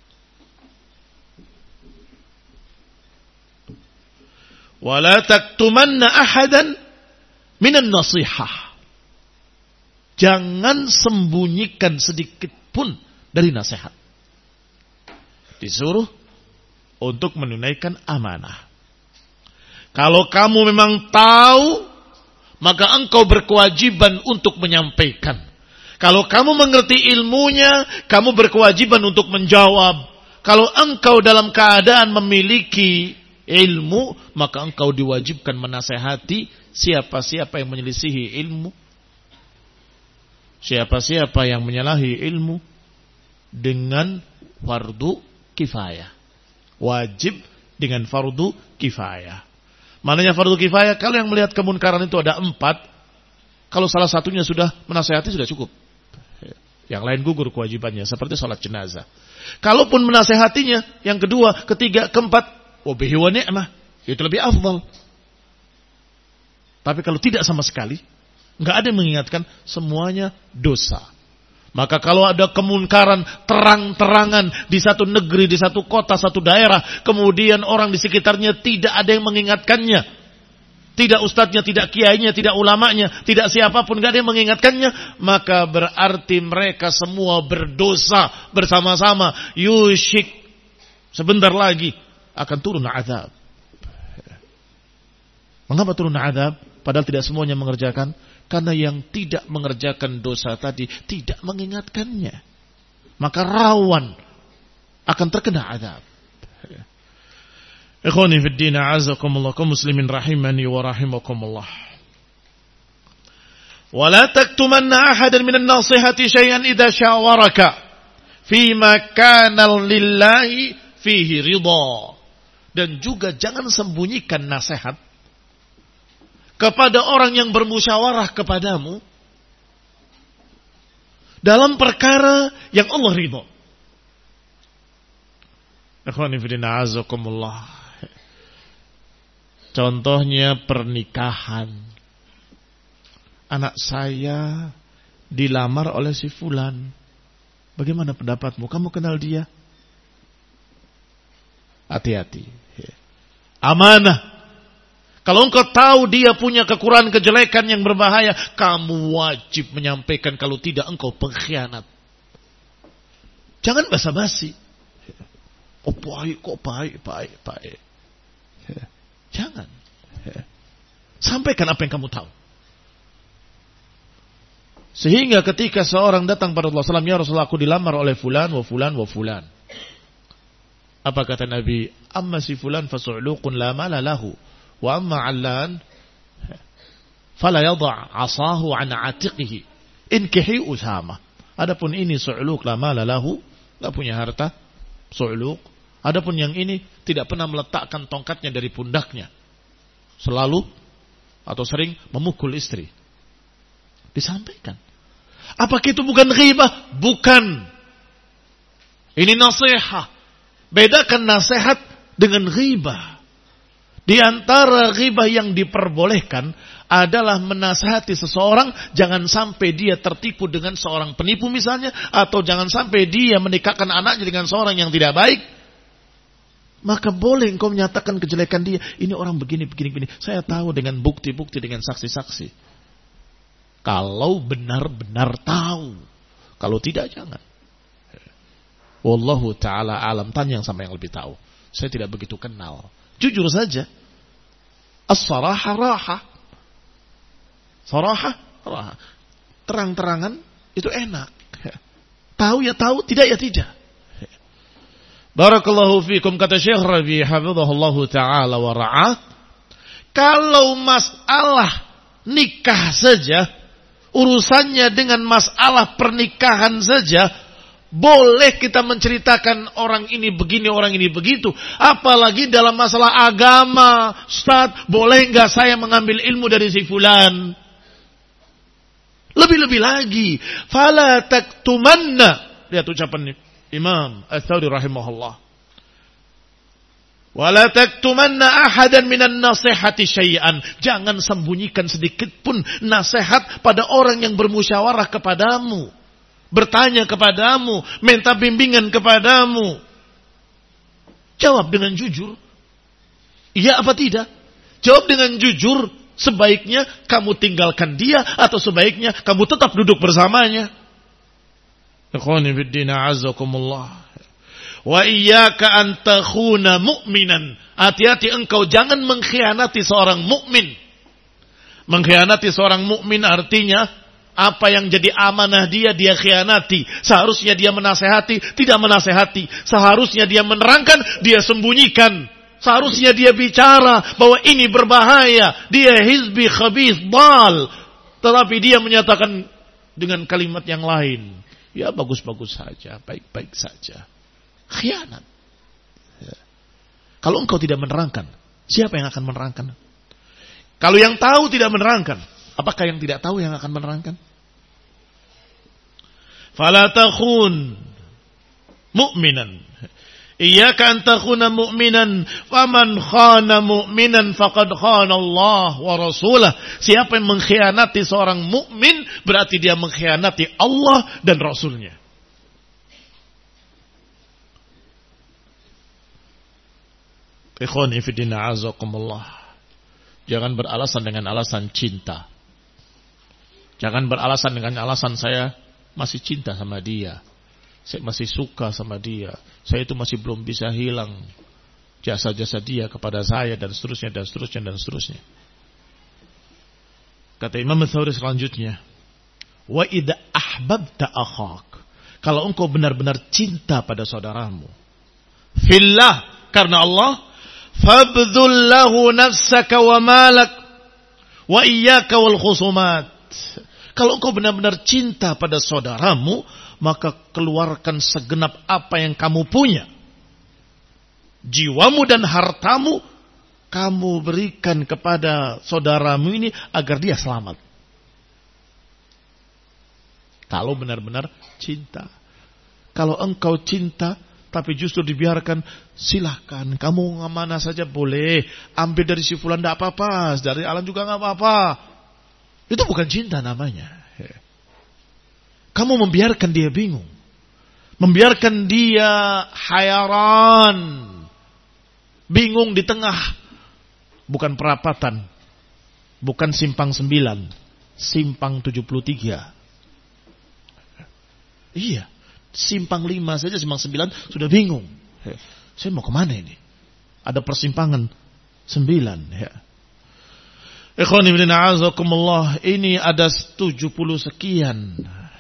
Wala taktumanna ahadan minan nasihah. Jangan sembunyikan sedikit pun dari nasihat. Disuruh untuk menunaikan amanah. Kalau kamu memang tahu, maka engkau berkewajiban untuk menyampaikan. Kalau kamu mengerti ilmunya, kamu berkewajiban untuk menjawab. Kalau engkau dalam keadaan memiliki ilmu, maka engkau diwajibkan menasehati siapa-siapa yang menyelisihi ilmu, siapa-siapa yang menyalahi ilmu, dengan fardu kifayah. Wajib dengan fardu kifayah. Maknanya fardu kifayah, kalau yang melihat kemunkaran itu ada 4, kalau salah satunya sudah menasehati sudah cukup. Yang lain gugur kewajibannya, seperti sholat jenazah. Kalaupun menasehatinya, yang kedua, ketiga, keempat, wabihi wa ni'mah, itu lebih afdal. Tapi kalau tidak sama sekali, nggak ada yang mengingatkan, semuanya dosa. Maka kalau ada kemunkaran terang-terangan di satu negeri, di satu kota, satu daerah, kemudian orang di sekitarnya tidak ada yang mengingatkannya, tidak ustadznya, tidak kiainya, tidak ulamanya, tidak siapapun, tidak ada yang mengingatkannya, maka berarti mereka semua berdosa bersama-sama. Yushik, sebentar lagi akan turun azab. Mengapa turun azab? Padahal tidak semuanya mengerjakan. Karena yang tidak mengerjakan dosa tadi tidak mengingatkannya, maka rawan akan terkena azab. Ikhwani fid din, a'azakumullah, kaum muslimin rahimani wa rahimakumullah. Wa la taktumanna ahadan minan nasihati syai'an idza syawaraka fima kana lillahi fihi ridha. Dan juga jangan sembunyikan nasihat kepada orang yang bermusyawarah kepadamu dalam perkara yang Allah ridha. Ikhwani fillah, azakumullah. Contohnya pernikahan. Anak saya dilamar oleh si fulan. Bagaimana pendapatmu? Kamu kenal dia? Hati-hati. Amanah. Kalau engkau tahu dia punya kekurangan, kejelekan yang berbahaya, kamu wajib menyampaikan. Kalau tidak, engkau pengkhianat. Jangan basa-basi. Oh baik, kok baik. Jangan. Sampaikan apa yang kamu tahu. Sehingga ketika seorang datang pada Rasulullah SAW, ya Rasulullah, aku dilamar oleh fulan, wa fulan, wa fulan. Apa kata Nabi? Amma si fulan fasu'luqun la mala lahu. Wa amma 'allan fala yadha 'asahu 'an 'atiqihi inkihi Usama. Adapun ini su'luq la mala lahu, enggak punya harta, su'luq. Adapun yang ini tidak pernah meletakkan tongkatnya dari pundaknya, selalu atau sering memukul istri. Disampaikan. Apakah itu bukan ghibah? Bukan. Ini nasihat. Bedakan nasihat dengan ghibah. Di antara ghibah yang diperbolehkan adalah menasihati seseorang jangan sampai dia tertipu dengan seorang penipu misalnya, atau jangan sampai dia menikahkan anaknya dengan seorang yang tidak baik. Maka boleh engkau menyatakan kejelekan dia. Ini orang begini. Saya tahu dengan bukti-bukti, dengan saksi-saksi. Kalau benar-benar tahu. Kalau tidak, jangan. Wallahu ta'ala alam. Tanya sama yang lebih tahu. Saya tidak begitu kenal. Jujur saja. As-saraha raha. Saraha raha. Terang-terangan itu enak. Tahu ya tahu, tidak ya tidak. Barakallahu fikum, kata Syekh Rabi hafizahullahu ta'ala wa ra'ah. Kalau masalah nikah saja, urusannya dengan masalah pernikahan saja, boleh kita menceritakan orang ini begini, orang ini begitu. Apalagi dalam masalah agama. Ustaz, boleh enggak saya mengambil ilmu dari si fulan? Lebih-lebih lagi. Fala taktumanna. Lihat ucapan Imam Ats-Tsauri rahimahullah. Wala taktumanna ahadan minan nasihati syai'an. Jangan sembunyikan sedikit pun nasihat pada orang yang bermusyawarah kepadamu, bertanya kepadamu, minta bimbingan kepadamu. Jawab dengan jujur. Iya apa tidak? Jawab dengan jujur. Sebaiknya kamu tinggalkan dia atau sebaiknya kamu tetap duduk bersamanya. Ikhwani fiddin, a'azzakumullah. Wa iyyaka an takhuna mu'minan. Hati-hati engkau jangan mengkhianati seorang mukmin. Mengkhianati seorang mukmin artinya apa yang jadi amanah dia khianati. Seharusnya dia menasehati, tidak menasehati. Seharusnya dia menerangkan, dia sembunyikan. Seharusnya dia bicara bahwa ini berbahaya. Dia hizbi khabith dal. Tetapi dia menyatakan dengan kalimat yang lain. Ya bagus-bagus saja, baik-baik saja. Khianat. Ya. Kalau engkau tidak menerangkan, siapa yang akan menerangkan? Kalau yang tahu tidak menerangkan, apakah yang tidak tahu yang akan menerangkan? Fala takhun mu'minan Iyyaka an takhuna mu'minan, faman khana mu'minan faqad khana Allah wa rasulah. Siapa yang mengkhianati seorang mukmin, berarti dia mengkhianati Allah dan Rasulnya. Ikhwani fi din a'azakumullah. Jangan beralasan dengan alasan cinta. Jangan beralasan dengan alasan saya masih cinta sama dia. Saya masih suka sama dia. Saya itu masih belum bisa hilang jasa-jasa dia kepada saya dan seterusnya dan seterusnya dan seterusnya. Kata Imam Ats-Tsauri selanjutnya, wa idza ahbabta akhak, kalau engkau benar-benar cinta pada saudaramu, fillah, karena Allah, fabdhul lahu nafsaka wa malak wa iyyaka wal khusumat. Kalau engkau benar-benar cinta pada saudaramu, maka keluarkan segenap apa yang kamu punya. Jiwamu dan hartamu kamu berikan kepada saudaramu ini agar dia selamat. Kalau benar-benar cinta. Kalau engkau cinta tapi justru dibiarkan, silahkan kamu mana saja boleh, ambil dari si fulan tidak apa-apa, dari alam juga nggak apa-apa. Itu bukan cinta namanya. Kamu membiarkan dia bingung. Membiarkan dia hayaran. Bingung di tengah. Bukan perapatan. Bukan simpang 9. Simpang 73. Iya. Simpang 5 saja, simpang 9 sudah bingung. Saya mau kemana ini? Ada persimpangan 9. Ya. Ikhwani bin a'azakumullah, ini ada 70 sekian.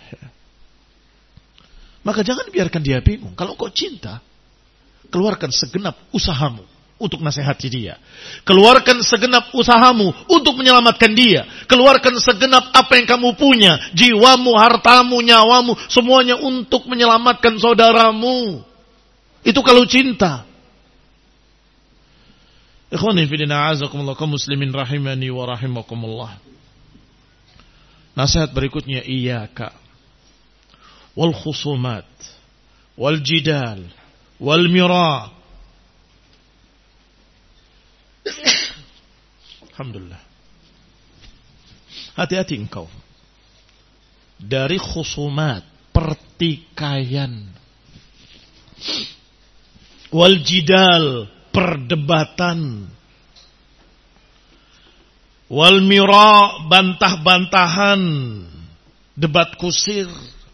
Maka jangan biarkan dia bingung. Kalau kau cinta, keluarkan segenap usahamu untuk nasihati dia. Keluarkan segenap usahamu untuk menyelamatkan dia. Keluarkan segenap apa yang kamu punya, jiwamu, hartamu, nyawamu, semuanya untuk menyelamatkan saudaramu. Itu kalau cinta. Ikhwani fi din a'azakumullah, kaum muslimin rahimani wa rahimakumullah. Nasihat berikutnya, iyyaka wal khusumat wal jidal wal mira. Alhamdulillah. Hati-hati engkau dari khusumat, pertikaian, wal jidal, perdebatan, wal mira, bantah-bantahan, debat kusir.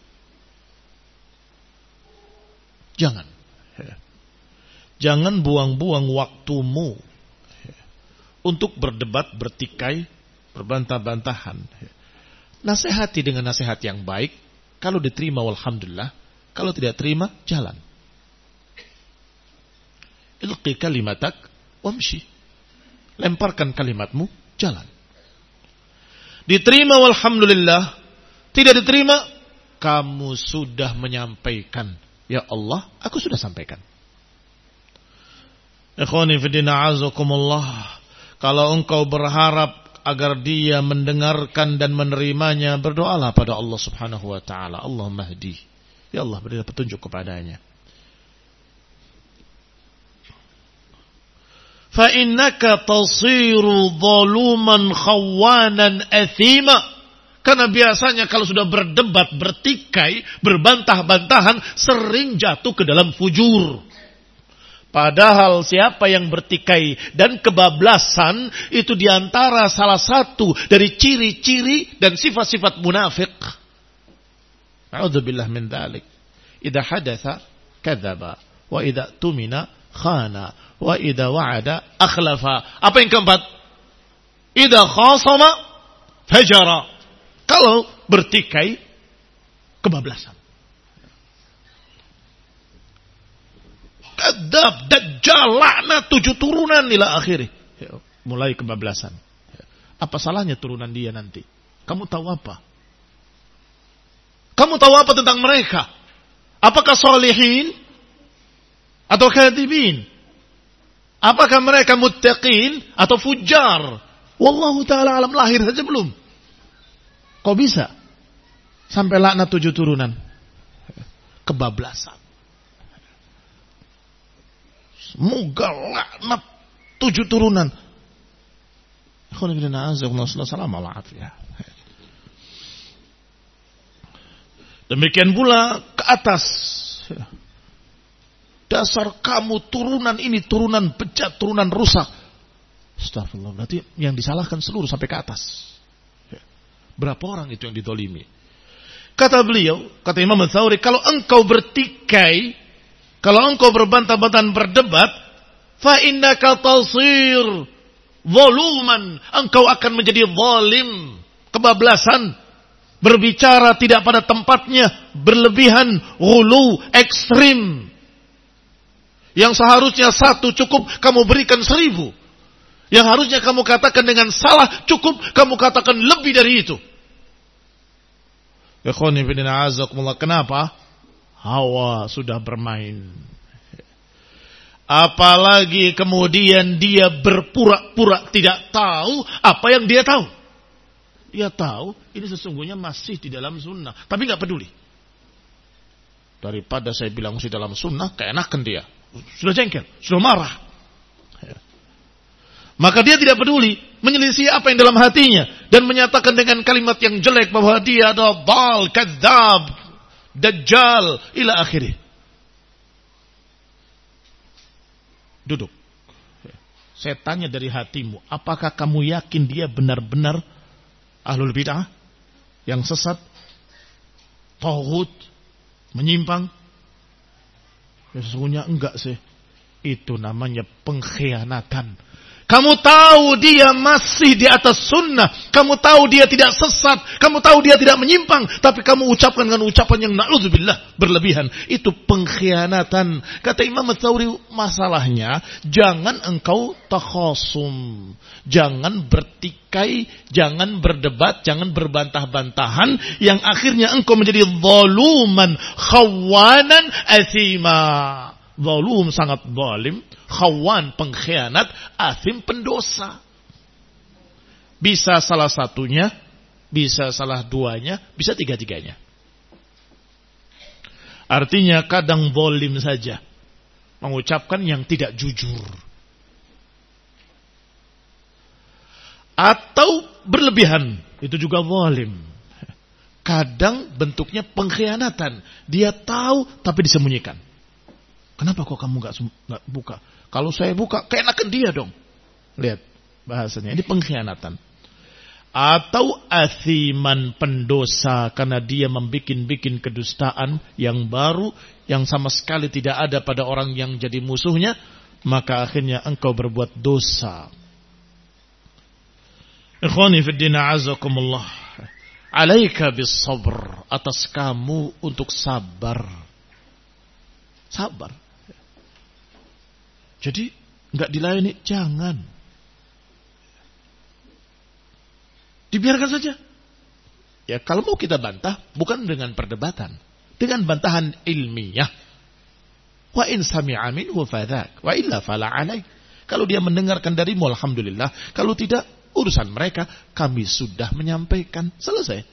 Jangan buang-buang waktumu untuk berdebat, bertikai, berbantah-bantahan. Nasihati dengan nasihat yang baik. Kalau diterima, walhamdulillah. Kalau tidak terima, jalan. Ilqi kalimatak wamshi. Lemparkan kalimatmu, jalan. Diterima, walhamdulillah. Tidak diterima, kamu sudah menyampaikan. Ya Allah, aku sudah sampaikan. Ikhwani fidina azakumullah. Kalau engkau berharap agar dia mendengarkan dan menerimanya, berdoalah pada Allah subhanahu wa ta'ala. Allahumma hdi. Ya Allah, berilah petunjuk kepadanya. Fa'innaka tasiru zaluman khawanan athima. Karena biasanya kalau sudah berdebat, bertikai, berbantah-bantahan, sering jatuh ke dalam fujur. Padahal siapa yang bertikai dan kebablasan, itu diantara salah satu dari ciri-ciri dan sifat-sifat munafik. A'udzubillah min dzalik. Idza hadatsa kadzaba, wa idza tumina khana, wa idza wa'ada akhlafa. Apa yang keempat? Idza khasama fajara. Kalau bertikai, kebablasan. Kadzab, dajjal, laknat, 7 turunan ila akhiri. Mulai kebablasan. Apa salahnya turunan dia nanti? Kamu tahu apa? Kamu tahu apa tentang mereka? Apakah solihin atau kadhibin? Apakah mereka muttaqin atau fujar? Wallahu ta'ala alam, lahir saja belum. Kok bisa? Sampai laknat 7 turunan. Kebablasan. Semoga laknat 7 turunan. Demikian pula ke atas. Dasar kamu turunan ini turunan bejat, turunan rusak. Astagfirullah. Berarti yang disalahkan seluruh sampai ke atas. Berapa orang itu yang didolimi? Kata beliau, kata Imam Ats-Tsauri, kalau engkau bertikai, kalau engkau berbantah-bantahan berdebat, fa innaka tasir zaluman, engkau akan menjadi zalim, kebablasan, berbicara tidak pada tempatnya, berlebihan, ghulu, ekstrim. Yang seharusnya 1 cukup, kamu berikan 1000. Yang harusnya kamu katakan dengan salah cukup, kamu katakan lebih dari itu. Ikhwani fillah azakumullah. Kenapa? Hawa sudah bermain. Apalagi kemudian dia berpura-pura tidak tahu apa yang dia tahu. Dia tahu ini sesungguhnya masih di dalam sunnah, tapi nggak peduli. Daripada saya bilang masih dalam sunnah, keenakan dia. Sudah jengkel, sudah marah. Maka dia tidak peduli menyelisih apa yang dalam hatinya dan menyatakan dengan kalimat yang jelek bahwa dia adalah dal, kadzab, dajjal ila akhirih. Duduk. Saya tanya dari hatimu, apakah kamu yakin dia benar-benar ahlul bid'ah yang sesat, taghut, menyimpang? Ya, sesungguhnya enggak sih. Itu namanya pengkhianatan. Kamu tahu dia masih di atas sunnah. Kamu tahu dia tidak sesat. Kamu tahu dia tidak menyimpang. Tapi kamu ucapkan dengan ucapan yang na'udzubillah berlebihan. Itu pengkhianatan. Kata Imam Ats-Tsauri, masalahnya jangan engkau takhasum. Jangan bertikai. Jangan berdebat. Jangan berbantah-bantahan. Yang akhirnya engkau menjadi zaluman, khawanan, athima. Zalum sangat zalim. Khawan pengkhianat, athim pendosa. Bisa salah satunya, bisa salah duanya, bisa tiga-tiganya. Artinya kadang zalim saja, mengucapkan yang tidak jujur. Atau berlebihan, itu juga zalim. Kadang bentuknya pengkhianatan. Dia tahu tapi disembunyikan. Kenapa kok kamu nggak buka? Kalau saya buka, keenakan dia dong. Lihat bahasanya, ini pengkhianatan. Atau athiman, pendosa, karena dia membikin kedustaan yang baru, yang sama sekali tidak ada pada orang yang jadi musuhnya, maka akhirnya engkau berbuat dosa. Ikhwani fiddin a'azakumullah. Alaika bis sabr, atas kamu untuk sabar. Sabar. Jadi enggak dilayani, jangan. Dibiarkan saja. Ya kalau mau kita bantah, bukan dengan perdebatan, dengan bantahan ilmiah. Wa in sami'a minhu fadzak, wa illa fala alaik. Kalau dia mendengarkan darimu, alhamdulillah. Kalau tidak, urusan mereka, kami sudah menyampaikan. Selesai.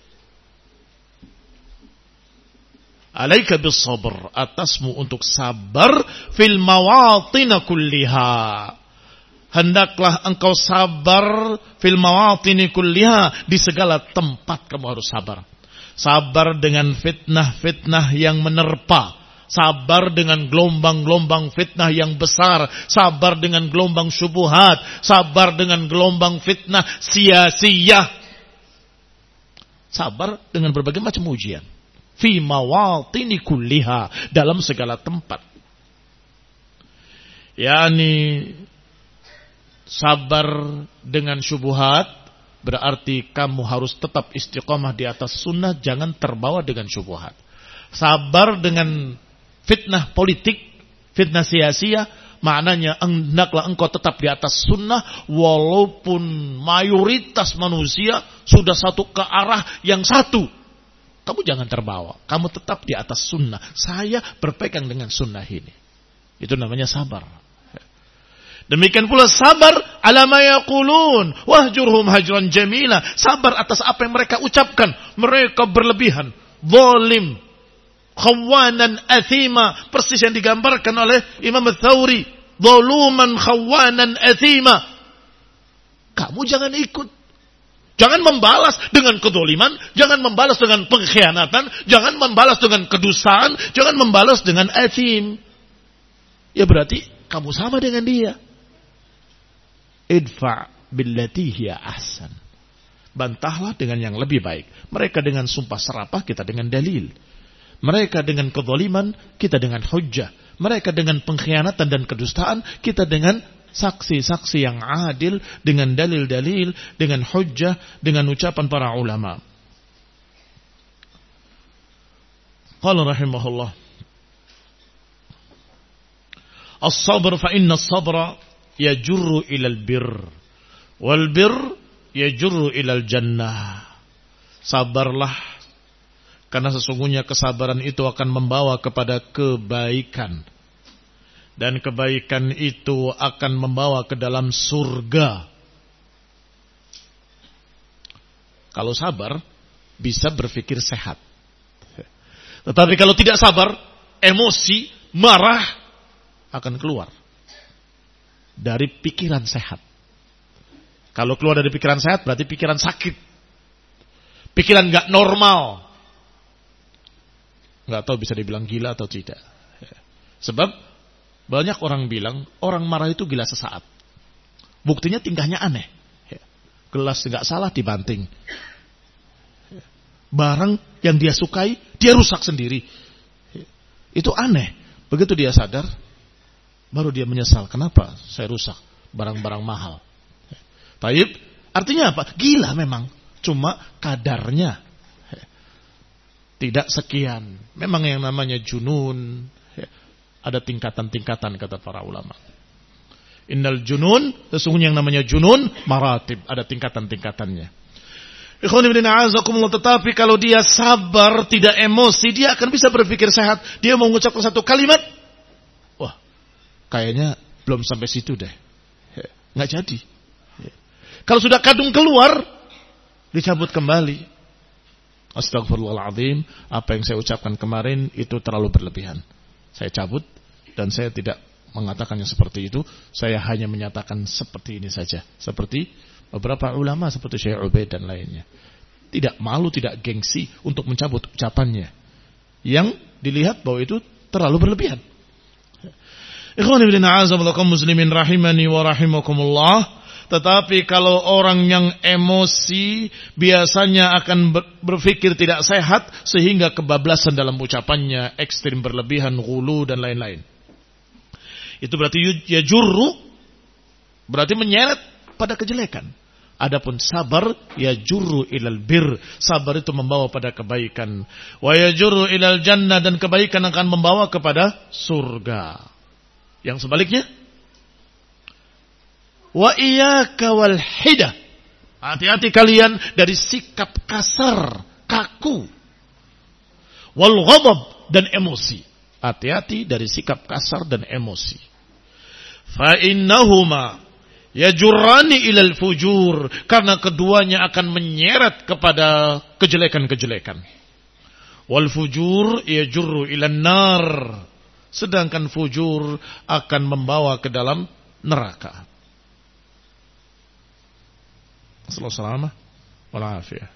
Alaika bis sabr, atasmu untuk sabar fil mawatin kulliha. Hendaklah engkau sabar fil mawatin kulliha, di segala tempat kamu harus sabar. Sabar dengan fitnah-fitnah yang menerpa. Sabar dengan gelombang-gelombang fitnah yang besar. Sabar dengan gelombang syubhat. Sabar dengan gelombang fitnah sia-sia. Sabar dengan berbagai macam ujian. Fi mawatini kulliha, dalam segala tempat. Yani sabar dengan syubhat berarti kamu harus tetap istiqamah di atas sunnah, jangan terbawa dengan syubhat. Sabar dengan fitnah politik, fitnah sia-sia, maknanya hendaklah engkau tetap di atas sunnah walaupun mayoritas manusia sudah satu ke arah yang satu. Kamu jangan terbawa. Kamu tetap di atas sunnah. Saya berpegang dengan sunnah ini. Itu namanya sabar. Demikian pula sabar ala ma yaqulun wahjurhum hajran jamila. Sabar atas apa yang mereka ucapkan. Mereka berlebihan, zalim, khawanan, athima. Persis yang digambarkan oleh Imam Ats-Tsauri. zaluman khawanan athima. Kamu jangan ikut. Jangan membalas dengan kedoliman, jangan membalas dengan pengkhianatan, jangan membalas dengan kedustaan, jangan membalas dengan athim. Ya berarti kamu sama dengan dia. Idfa' billati hiya ahsan. Bantahlah dengan yang lebih baik. Mereka dengan sumpah serapah, kita dengan dalil. Mereka dengan kezaliman, kita dengan hujjah. Mereka dengan pengkhianatan dan kedustaan, kita dengan saksi-saksi yang adil, dengan dalil-dalil, dengan hujjah, dengan ucapan para ulama. Qala rahimahullah, as-sabr fa inna as-sabra yajurru ilal birr wal birr yajurru ilal jannah. Sabarlah, karena sesungguhnya kesabaran itu akan membawa kepada kebaikan, dan kebaikan itu akan membawa ke dalam surga. Kalau sabar, bisa berpikir sehat. Tetapi kalau tidak sabar, emosi, marah akan keluar dari pikiran sehat. Kalau keluar dari pikiran sehat, berarti pikiran sakit. Pikiran gak normal. Gak tahu bisa dibilang gila atau tidak. Sebab banyak orang bilang, orang marah itu gila sesaat. Buktinya tingkahnya aneh. Gelas nggak salah dibanting. Barang yang dia sukai, dia rusak sendiri. Itu aneh. Begitu dia sadar, baru dia menyesal. Kenapa saya rusak barang-barang mahal? Taib, artinya apa? Gila memang. Cuma kadarnya tidak sekian. Memang yang namanya junun, ada tingkatan-tingkatan kata para ulama. Innal junun, sesungguhnya yang namanya junun maratib, ada tingkatan-tingkatannya. Ikhwan fillah a'azakumullah, tetapi kalau dia sabar, tidak emosi, dia akan bisa berpikir sehat. Dia mau mengucapkan satu kalimat, wah, kayaknya belum sampai situ deh. Nggak jadi. Kalau sudah kadung keluar, dicabut kembali. Astagfirullahaladzim, apa yang saya ucapkan kemarin itu terlalu berlebihan. Saya cabut dan saya tidak mengatakannya seperti itu. Saya hanya menyatakan seperti ini saja. Seperti beberapa ulama seperti Syekh Ubaid dan lainnya. Tidak malu, tidak gengsi untuk mencabut ucapannya. Yang dilihat bahwa itu terlalu berlebihan. Ikhwani fillah a'azakumullah muslimin rahimani wa rahimakumullah. Tetapi kalau orang yang emosi biasanya akan berpikir tidak sehat sehingga kebablasan dalam ucapannya, ekstrim berlebihan, ghulu dan lain-lain. Itu berarti yajurru, berarti menyeret pada kejelekan. Adapun sabar yajurru ilal bir, sabar itu membawa pada kebaikan. Wa yajurru ilal jannah, dan kebaikan akan membawa kepada surga. Yang sebaliknya, wa iyyaka wal hidah, hati-hati kalian dari sikap kasar, kaku. Wal ghadab, dan emosi. Hati-hati dari sikap kasar dan emosi. Fa innahuma yajurrani ilal fujur, karena keduanya akan menyeret kepada kejelekan-kejelekan. Wal fujur yajurru ilan nar, sedangkan fujur akan membawa ke dalam neraka. Assalamualaikum warahmatullahi wabarakatuh.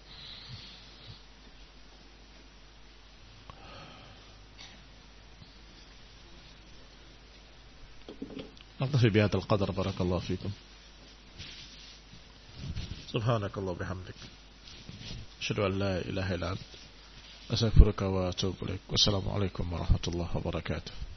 نكتفي بهذا القدر بارك الله فيكم. سبحانك اللهم وبحمدك أشهد أن لا إله إلا أنت أستغفرك وأتوب إليك. والسلام عليكم ورحمة الله وبركاته.